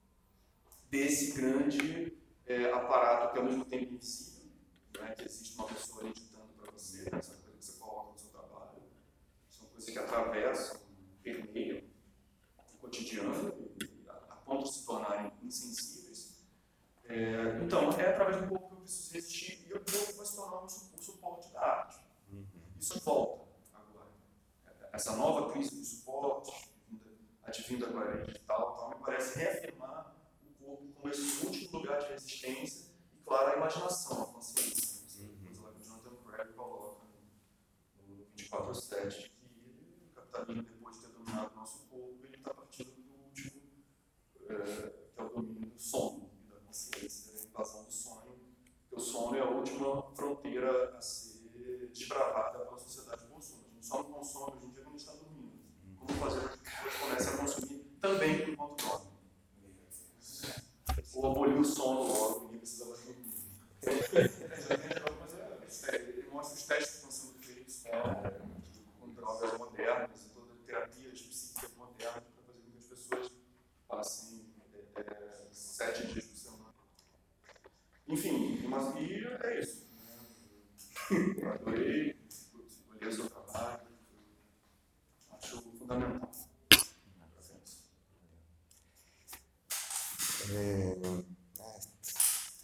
desse grande é, aparato que ao mesmo tempo é invisível, né, que existe uma pessoa ali ditando para você, né, essa coisa que você coloca no seu trabalho, são coisas que atravessam, permeiam o cotidiano e, a, a ponto de se tornarem insensíveis. É, então, é através do corpo que eu preciso resistir e o corpo vai se tornar um, um suporte da arte. Uhum. Isso volta agora. Essa nova crise do suporte, advindo agora digital, tal, me parece reafirmar o corpo como esse último lugar de resistência e, claro, a imaginação, a consciência. Uhum. Lá que o Jonathan Craig coloca no, no vinte e quatro sete, que o capitalismo, depois de ter dominado o nosso corpo, ele está partindo do último, é, que é o domínio do sono e da consciência, a invasão do sonho, porque o sono é a última fronteira a ser desbravada pela sociedade de consumo. A gente só não consome hoje em dia quando a gente está dormindo. Como fazer com que as pessoas comecem a consumir também enquanto dormem? Ou abolir o sono logo, ninguém precisa mais dormir. Ele mostra os testes que estão sendo feitos com drogas modernas e toda terapia de psíquica moderna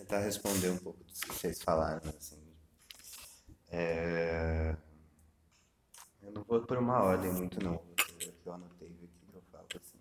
tentar responder um pouco do que vocês falaram, assim. É, eu não vou por uma ordem muito, não. Que eu anotei aqui que eu falo, assim.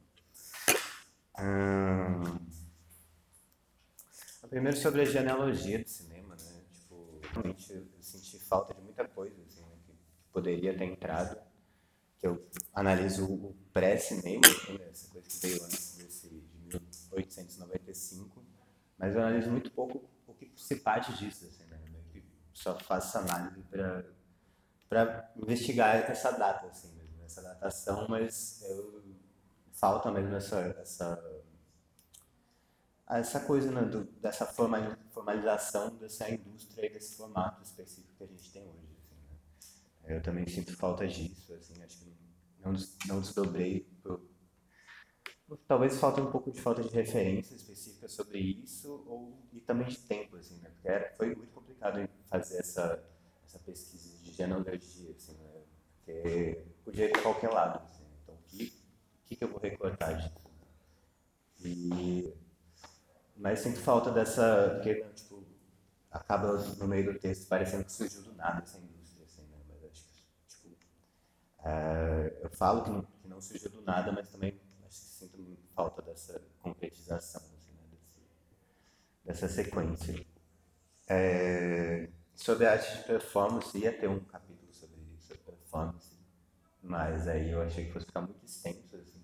Hum... Primeiro sobre a genealogia do cinema, né? Tipo, realmente eu senti falta de muita coisa, assim, né? que poderia ter entrado. Que eu analiso o pré-cinema, né? Essa coisa que veio antes desse, de mil oitocentos e noventa e cinco, mas eu analiso muito pouco o que se parte disso, assim, né? Eu só faço análise para para investigar essa data, assim, mesmo, essa datação, mas eu, falta mesmo essa essa essa coisa, né, do, dessa formalização dessa indústria e desse formato específico que a gente tem hoje, assim, né? Eu também sinto falta disso, assim, acho que não, não desdobrei, por, por, talvez falta um pouco de falta de referência específica sobre isso, ou, e também de tempo, assim, né, porque era, foi muito complicado fazer essa, essa pesquisa de genealogia, assim, né, porque podia ir de qualquer lado, assim, então o que, que, que eu vou recortar disso? E... Mas sinto falta dessa, porque, tipo, acaba no meio do texto parecendo que surgiu do nada essa indústria, assim, né? Mas acho que, tipo, é, eu falo que não, que não surgiu do nada, mas também acho que sinto falta dessa concretização, assim, né? Desse, dessa sequência. É, sobre a arte de performance, ia ter um capítulo sobre, sobre performance, mas aí eu achei que fosse ficar muito extenso, assim.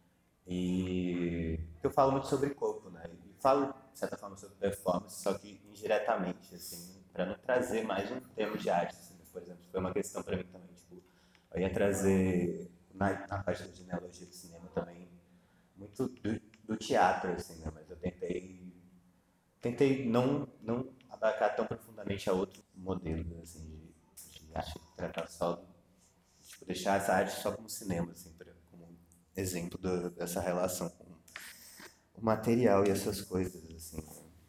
E eu falo muito sobre corpo, né? E falo, de certa forma, sobre performance, só que indiretamente, assim, para não trazer mais um termo de arte, assim, por exemplo, foi uma questão para mim também, tipo, eu ia trazer, na, na parte da genealogia do cinema também, muito do, do teatro, assim, né? Mas eu tentei, tentei não, não abarcar tão profundamente a outro modelo, assim, de, de arte, tratar só, tipo, deixar essa arte só como cinema, assim, pra, como exemplo do, dessa relação com o material e essas coisas, assim.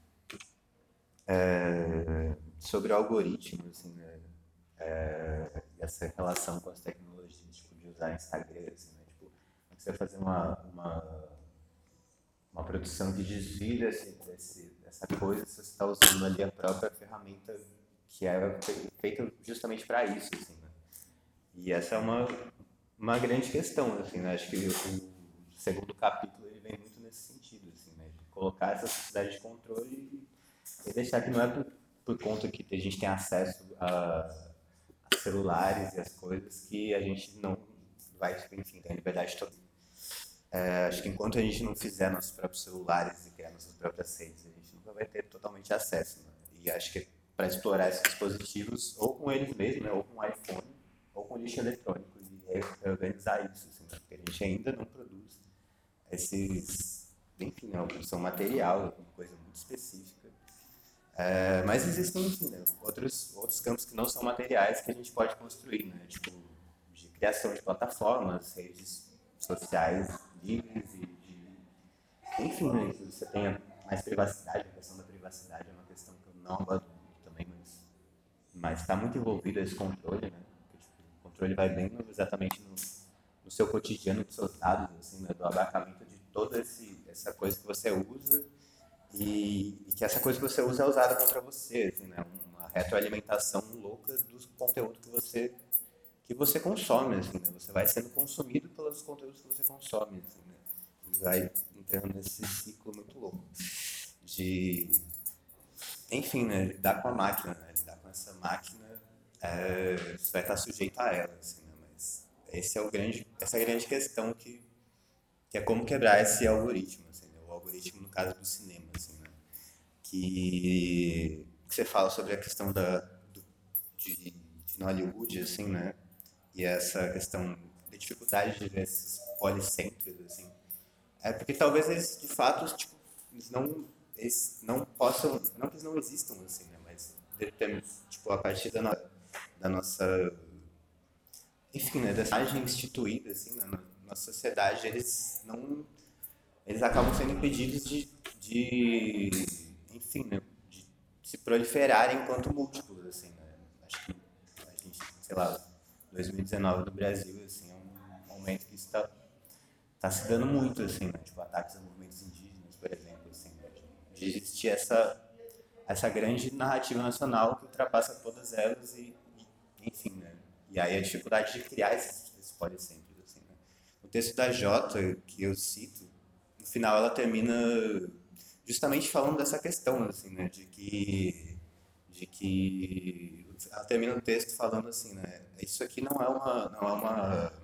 É, sobre o algoritmo, assim, né? É, essa relação com as tecnologias, tipo, de usar Instagram, assim, né? Tipo, você vai fazer uma, uma, uma produção que desvia esse, esse, essa coisa, você está usando ali a própria ferramenta que era feita justamente para isso, assim, né? E essa é uma, uma grande questão, assim, né? Acho que o, o segundo capítulo ele vem muito nesse sentido, assim, né? De colocar essa necessidade de controle e, e deixar que não é por, por conta que a gente tem acesso a, a celulares e as coisas que a gente não vai, enfim, ter a liberdade toda. É, acho que enquanto a gente não fizer nossos próprios celulares e criar nossas próprias redes, a gente nunca vai ter totalmente acesso, né? E acho que para explorar esses dispositivos, ou com eles mesmos, né? Ou com o iPhone, ou com lixo eletrônico, e reorganizar isso, assim, né? Porque a gente ainda não produz esses, enfim, né? Uma produção material, uma coisa muito específica. É, mas existem, enfim, né? outros, outros campos que não são materiais que a gente pode construir, né? Tipo, de criação de plataformas, redes sociais livres e de, enfim, né? Que você tenha mais privacidade. A questão da privacidade é uma questão que eu não abordo muito também, mas mas está muito envolvido esse controle, né? Porque, tipo, o controle vai bem no, exatamente no, no seu cotidiano, dos seus dados, assim, né? Do abarcamento de toda esse, essa coisa que você usa e, e que essa coisa que você usa é usada contra você, assim, né? Uma retroalimentação louca dos conteúdos que você que você consome, assim, né? Você vai sendo consumido pelos conteúdos que você consome, assim, né? E vai entrando nesse ciclo muito louco de, enfim, né? Lidar com a máquina, né? Lidar com essa máquina, é, você vai estar sujeito a ela, assim, né? Mas esse é o grande, essa é a grande questão que, que é como quebrar esse algoritmo, assim, né? O algoritmo no caso do cinema, assim, né? Que, que você fala sobre a questão da, do, de, de Hollywood, assim, né? E essa questão da dificuldade de ver esses policêntricos, assim, é porque talvez eles, de fato, tipo, eles não, eles não possam, não que eles não existam, assim, né, mas tipo, a partir da, no, da nossa, enfim, né, dessa imagem instituída, assim, né, na nossa sociedade, eles não, eles acabam sendo impedidos de, de enfim, né, de se proliferarem enquanto múltiplos, assim, né, acho que a gente, sei lá, dois mil e dezenove no Brasil, assim, é um momento que está tá se dando muito, assim, né? Tipo, ataques a movimentos indígenas, por exemplo, assim, né? De existir essa, essa grande narrativa nacional que ultrapassa todas elas e, e enfim, né? E aí a dificuldade de criar esses, esses policentros, assim, né? O texto da Jota, que eu cito, no final ela termina justamente falando dessa questão, assim, né? De que, de que ela termina o texto falando assim, né? Isso aqui não é uma, não é uma,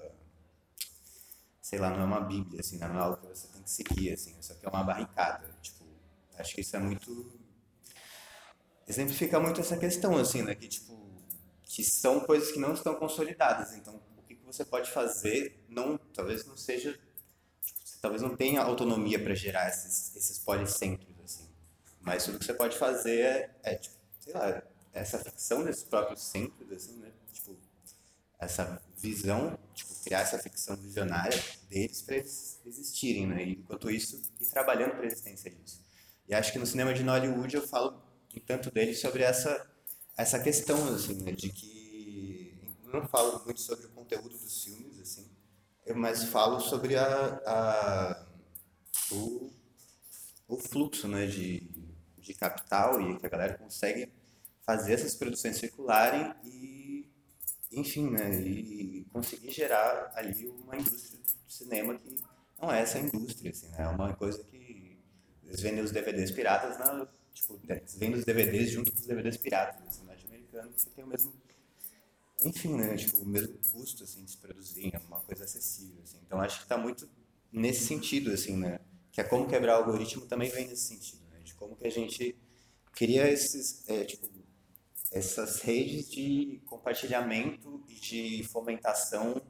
sei lá, não é uma bíblia, assim, né? Não é algo que você tem que seguir, assim. Isso aqui é uma barricada, tipo, acho que isso é muito exemplifica muito essa questão, assim, né? Que, tipo, que são coisas que não estão consolidadas. Então, o que que você pode fazer, não, talvez não seja, tipo, você talvez não tenha autonomia para gerar esses, esses policentros, assim. Mas tudo que você pode fazer é, é, tipo, sei lá, essa ficção desses próprios centros, assim, né? Tipo, essa visão, tipo, criar essa ficção visionária deles para eles existirem, né? E, enquanto isso, ir trabalhando para a existência disso. E acho que no cinema de Hollywood eu falo um tanto dele sobre essa essa questão, assim, né? De que eu não falo muito sobre o conteúdo dos filmes, assim, eu mais falo sobre a, a o, o fluxo, né? De, de capital e que a galera consegue fazer essas produções circularem e enfim, né, e conseguir gerar ali uma indústria do cinema que não é essa indústria, assim, né, é uma coisa que eles vendem os D V Ds piratas, na, tipo, eles vendem os D V Ds junto com os D V Ds piratas, assim, norte-americano, que tem o mesmo, enfim, né, tipo, o mesmo custo, assim, de se produzir, é uma coisa acessível, assim, então acho que está muito nesse sentido, assim, né, que é como quebrar o algoritmo também vem nesse sentido, né, de como que a gente cria esses, é, tipo, essas redes de compartilhamento e de fomentação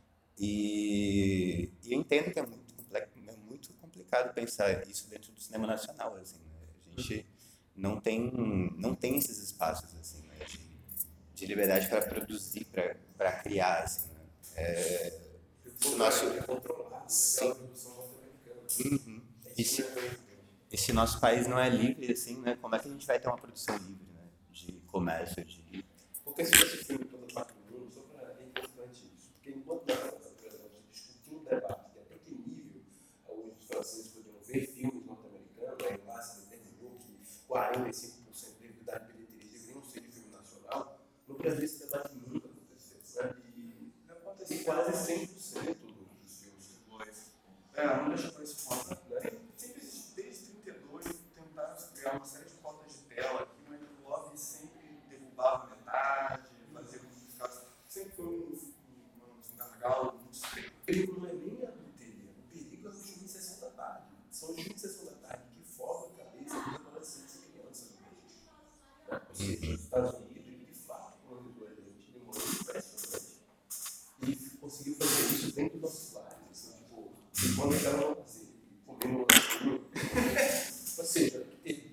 e, e eu entendo que é muito, complexo, é muito complicado pensar isso dentro do cinema nacional, assim, né? A gente não tem, não tem esses espaços, assim, né? de, de liberdade para produzir, para criar, assim, né? É, o nosso, É controlado, sim, é a produção norte-americana. uhum. E se, e se nosso país não é livre, assim, né? Como é que a gente vai ter uma produção livre, né? De comércio, de Porque se esse filme todo parte do mundo, só para é importante isso, porque enquanto nós estamos discutindo um debate de até que nível os franceses podiam ver filmes norte-americanos, aí lá se determinou que quarenta e cinco por cento da bilheteria deveriam ser de filme nacional, no Brasil esse debate nunca aconteceu, né? E Não acontece e quase cem por cento dos filmes dois. É, não deixa para esse ponto. né? Sempre existe, desde trinta e dois, tentaram criar uma série de cotas de tela que no lobby sempre derrubava metade, fazia com que ficasse. Sempre foi um, um, um gargalo muito estreito. O perigo não é nem a bilheteria, o perigo é os filmes de sessão da tarde. São os filmes de sessão da tarde que formam a cabeça dos adolescentes e crianças mesmo. Né? Ou seja, nos Estados Unidos, ele de fato, quando a gente demorou impressionante e conseguiu fazer isso dentro dos nossos lares. Assim, tipo, quando a cara não fazer, comendo ou seja, que terrível.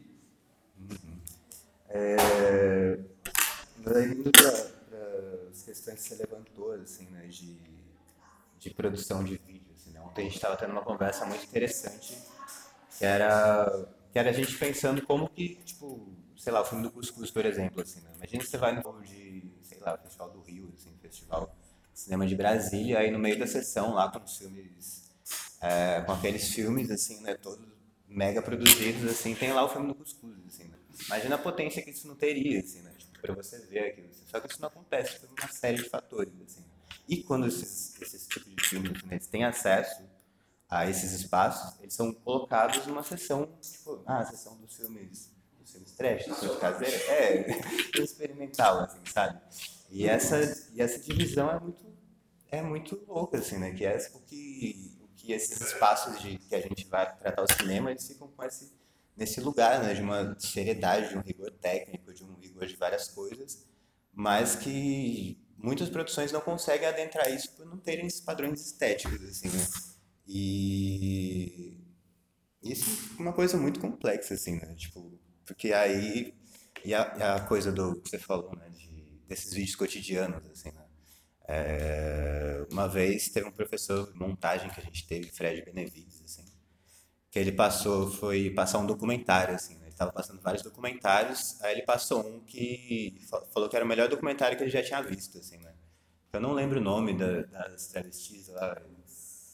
É, daí indo para as questões que você levantou, assim, né, de, de produção de vídeo, assim, né? Ontem a gente estava tendo uma conversa muito interessante, que era, que era a gente pensando como que, tipo, sei lá, o filme do Cuscuz, por exemplo, assim, né? Imagina que você vai no filme de, sei lá, Festival do Rio, assim, Festival de Cinema de Brasília, aí no meio da sessão, lá com os filmes, é, com aqueles filmes, assim, né, todos mega produzidos, assim, tem lá o filme do Cuscuz, assim, né? Imagina a potência que isso não teria, assim, né? Tipo, pra você ver aquilo. Assim. Só que isso não acontece por uma série de fatores, assim. E quando esses, esses tipos de filmes, assim, né, eles têm acesso a esses espaços, eles são colocados numa sessão, tipo, ah, a sessão dos filmes, dos filmes trash, dos filmes caseiros, é, experimental, assim, sabe? E essa, e essa divisão é muito, é muito louca, assim, né? Que é o que, o que esses espaços de que a gente vai tratar o cinema, eles ficam com esse nesse lugar, né, de uma seriedade, de um rigor técnico, de um rigor de várias coisas, mas que muitas produções não conseguem adentrar isso por não terem esses padrões estéticos, assim, né? E isso é uma coisa muito complexa, assim, né? Tipo, porque aí e a, e a coisa do que você falou, né, de, desses vídeos cotidianos, assim, né? É, uma vez teve um professor de montagem que a gente teve, Fred Benevides, assim, que ele passou, foi passar um documentário, assim, né? Ele estava passando vários documentários, aí ele passou um que fa- falou que era o melhor documentário que ele já tinha visto, assim, né? Eu não lembro o nome da- das travestis lá.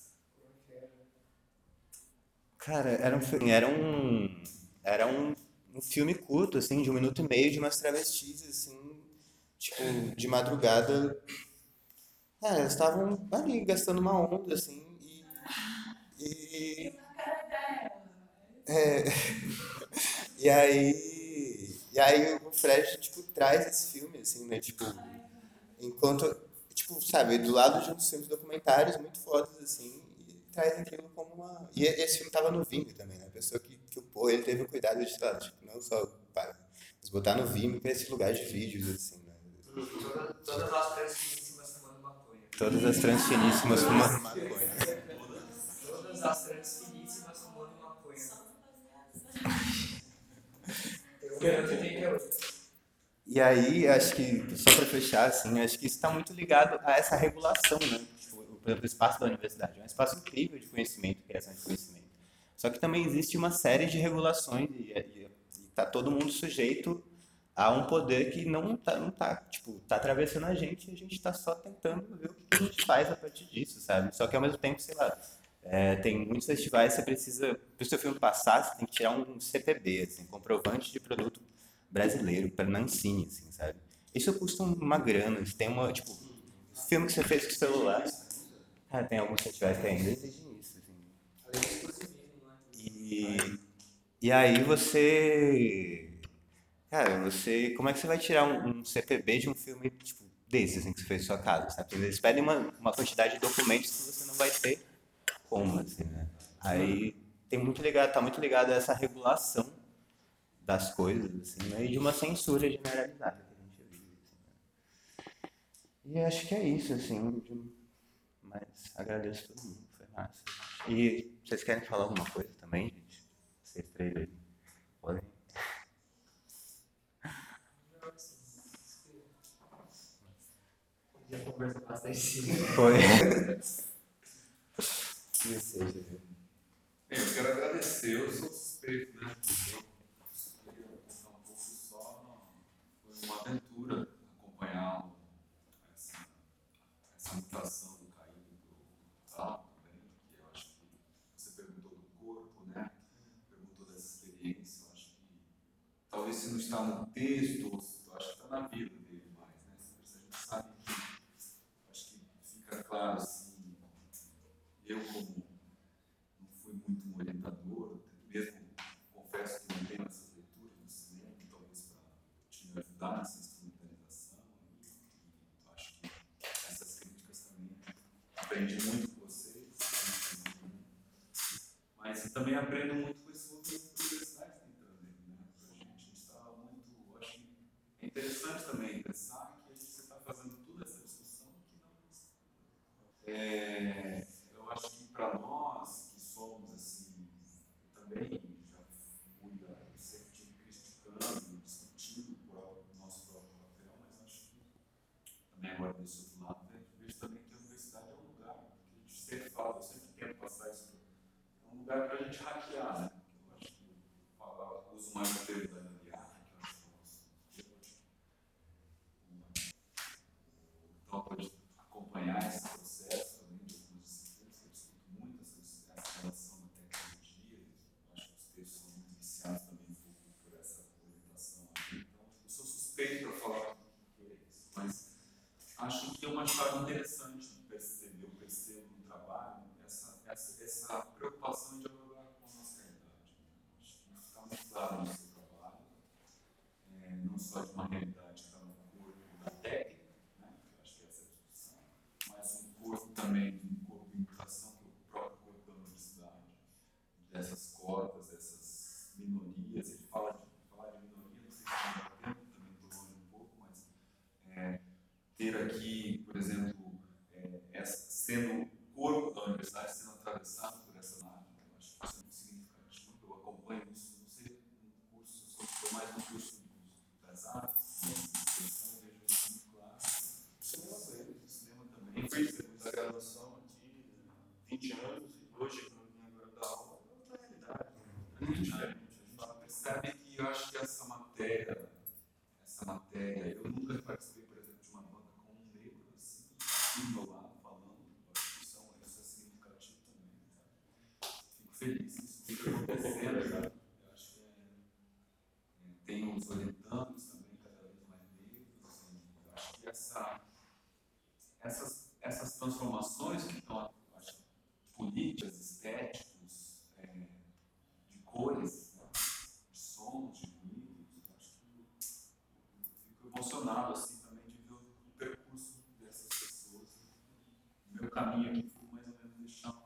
Cara, era um, fi- era um, era um, um filme curto, assim, de um minuto e meio, de umas travestis, assim, tipo, de madrugada. É, elas estavam ali, gastando uma onda, assim, e, e, e aí, e aí o Fred, tipo, traz esse filme, assim, né, tipo, enquanto, tipo, sabe, do lado de uns filmes documentários muito fodas, assim, e traz aquilo como uma... E esse filme tava no Vimeo também, né, a pessoa que, que o pô, ele teve o cuidado de, sei lá, tipo, não só, pá, mas botar no Vimeo pra esses lugares de vídeos, assim, né. Toda- Todas as transfiníssimas fumando maconha. Todas as transfiníssimas fumando maconha. Todas as transfiníssimas fumando maconha. Eu quero oitenta e oito. E aí, acho que, só para fechar, assim, acho que isso está muito ligado a essa regulação, né? Tipo, por exemplo, o espaço da universidade. É um espaço incrível de conhecimento, criação de conhecimento. Só que também existe uma série de regulações e está todo mundo sujeito a um poder que não tá, não tá, tipo, tá atravessando a gente e a gente está só tentando ver o que a gente faz a partir disso, sabe? Só que ao mesmo tempo, sei lá, é, tem muitos festivais que você precisa, para o seu filme passar, você tem que tirar um C P B, assim, comprovante de produto brasileiro, para Nancine, assim, sabe? Isso custa uma grana, isso tem uma, tipo, filme que você fez com o celular, ah, tem alguns festivais que ainda exigem isso, assim. Além do exclusivismo, né? E, e aí você, cara, você, como é que você vai tirar um, um C P B de um filme, tipo, desse, assim, que você fez em sua casa, sabe? Porque eles pedem uma, uma quantidade de documentos que você não vai ter como, assim, né? Aí tem muito ligado, tá muito ligado a essa regulação das coisas, assim, né? E de uma censura generalizada que a gente vive, assim, né? E acho que é isso, assim, de- mas agradeço todo mundo, foi massa. E vocês querem falar alguma coisa também, gente? Vocês três aí, podem? Já conversa bastante. Foi. Que seja, viu? Bem, eu quero agradecer, eu sou suspeito, né? Eu queria contar um pouco só, foi uma aventura acompanhar o- essa, essa mutação do caído do tal também, que eu acho que você perguntou do corpo, né? Perguntou dessa experiência, eu acho que talvez se não está no texto, eu acho que está na vida dele mais, né? A gente sabe que, acho que fica claro assim, eu como não fui muito um orientador, mesmo confesso que não tenho essas leituras no cinema, talvez para te ajudar nessa instrumentalização, e, e acho que essas críticas também aprendi muito com vocês, mas também aprendo muito com esse movimento que a universidade tem trazido, né, para a gente. A gente está muito, acho que é interessante também pensar que a gente está fazendo toda essa discussão que não é, eu acho que para nós que somos assim, eu também já fui, eu sempre tive criticando, discutindo o nosso próprio papel, mas acho que também agora desse outro lado, né, vejo também que a universidade é um lugar que a gente sempre fala, eu sempre tento passar isso, é um lugar para a gente hackear, né? Eu acho que eu falo, uso mais o termo da gambiarra, que eu acho que é o nosso, então pode acompanhar esse processo também de algumas disciplinas, que eu discuto muito essa, essa relação da tecnologia, eu acho que os textos são muito viciados também um pouco por essa orientação aqui, então eu sou suspeito para falar o que é isso, mas acho que é uma chave interessante de perceber, eu percebo no trabalho, essa, essa, essa preocupação de dialogar com a nossa realidade. Acho que isso está muito claro no seu trabalho, é, não só de uma realidade que está no corpo da técnica, né, que eu acho que é essa discussão, mas um corpo também, um corpo em mutação, que é o próprio corpo da universidade, dessas cotas, dessas minorias. Ele fala de, falar de minoria, não sei se vai dar tempo, também estou longe um pouco, mas é, ter aqui, por exemplo, é, essa, sendo o corpo da universidade sendo atravessado por essa imagem, eu acho que isso é muito significativo. Eu acompanho isso, não sei, no curso, eu sou mais no curso das artes, então eu vejo isso muito claro. O cinema também, o cinema também. Eu fiz muita graduação aqui, vinte anos, e hoje, quando eu vim agora dar aula, é outra realidade, é muito diferente. A gente percebe que eu acho que essa matéria, essa matéria, eu nunca participei, por exemplo, de uma banca com um negro assim, do meu lado, falando, acho que isso é, isso é significativo também, sabe? Fico feliz, isso fica acontecendo, sabe? Eu acho que é, transformações que estão, acho, políticas, estéticos, é, de cores, né, de sons, de ruídos, acho que eu fico emocionado assim também de ver o, o percurso dessas pessoas. O meu caminho aqui foi mais ou menos deixar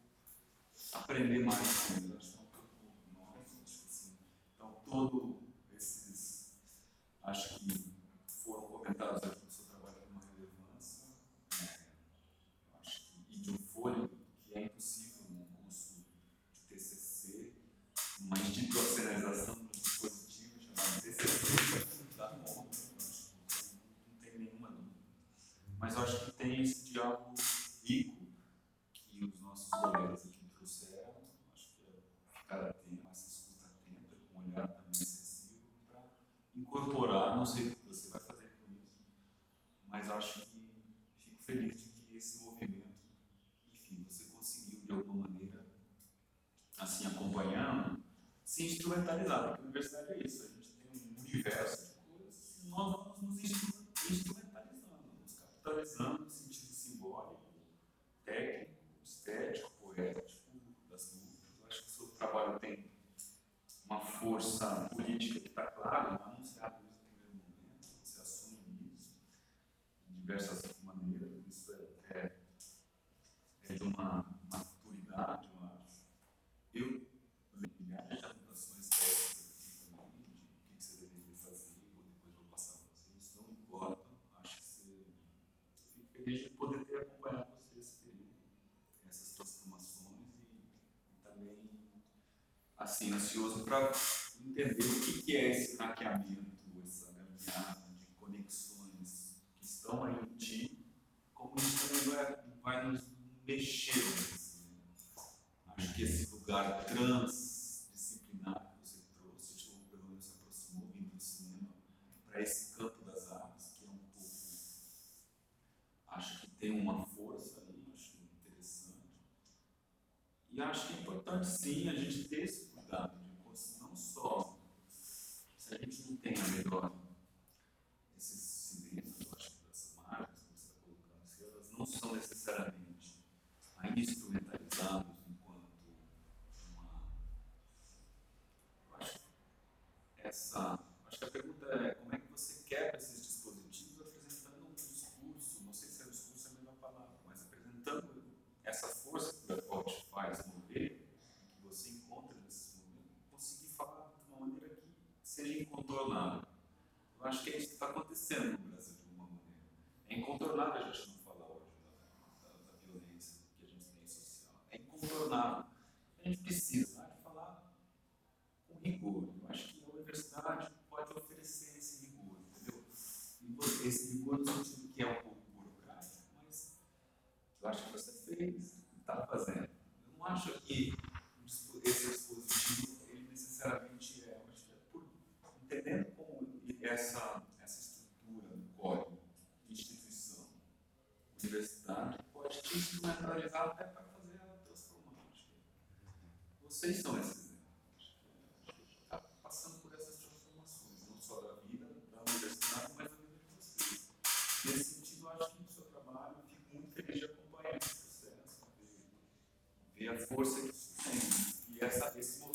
aprender mais com eles, acho que é um pouco nós, acho que assim. Então, todos esses, acho que foram comentados aqui no seu trabalho com uma relevância, é, eu acho que, e de um fôlego, que é impossível num curso de T C C, uma institucionalização do dispositivo chamado T C C, não dá conta, eu acho que não tem nenhuma dúvida. Mas eu acho que tem esse diálogo rico que os nossos colegas aqui trouxeram, acho que é ficar atento, essa escuta atenta, com um olhar também sensível, para incorporar, não sei o que você vai fazer com isso, mas acho que fico feliz de que esse movimento, enfim, você conseguiu de alguma maneira, assim, acompanhando, se instrumentalizar, porque a universidade é isso, a gente tem um universo de coisas e nós vamos nos instrumentalizando, nos capitalizando no sentido simbólico, técnico, estético, poético, das dúvidas. Eu acho que o seu trabalho tem uma força política que está clara, anunciada desde o primeiro momento, você assume isso de diversas maneiras, isso é, é, é de uma maturidade, eu acho. Eu leio milhares de anotações técnicas aqui também, de o que você deveria fazer, ou depois vou passar para você, isso não importa, acho que você, eu fico feliz de poder ter acompanhado você esse período, essas transformações e, e também, assim, ansioso para entender o que, que é esse hackeamento, essa gambiarra de conexões que estão aí em ti, como isso também vai, vai nos mexer. Assim, né? Acho que esse lugar transdisciplinar que você trouxe, ou pelo menos se aproximou vindo do cinema, para esse campo das artes, que é um pouco, acho que tem uma força aí, acho interessante. E acho que é importante, sim, a gente ter esse cuidado de não só, se a gente não tem a melhor, esses silêncios, eu acho que essas marcas que você está colocando, se elas não são necessariamente ainda instrumentalizadas enquanto uma. Eu acho que essa. Acho que a pergunta é como é que você quebra esses dispositivos apresentando um discurso, não sei se é discurso é a melhor palavra, mas apresentando essa força que a qual te faz mover, que você encontra nesse momento, conseguir falar de uma maneira que seja incontornável. Eu acho que é isso que está acontecendo no Brasil de alguma maneira. É incontornável a gente não falar hoje da, da, da violência que a gente tem social. É incontornável. A gente precisa, né, de falar com rigor. Eu acho que a universidade pode oferecer esse rigor, entendeu? E esse rigor no sentido que é um pouco burocrático, mas eu acho que você fez, está fazendo. Eu não acho que esse dispositivo, ele necessariamente é, eu acho que é por entendendo como essa, essa estrutura do código, instituição, universidade, pode te instrumentalizar até para fazer a transformar. Vocês são esses exemplos. Está passando por essas transformações, não só da vida, da universidade, mas da vida de vocês. Nesse sentido, eu acho que no seu trabalho, eu fico muito feliz de acompanhar esse processo, ver, ver a força que isso tem. E essa, esse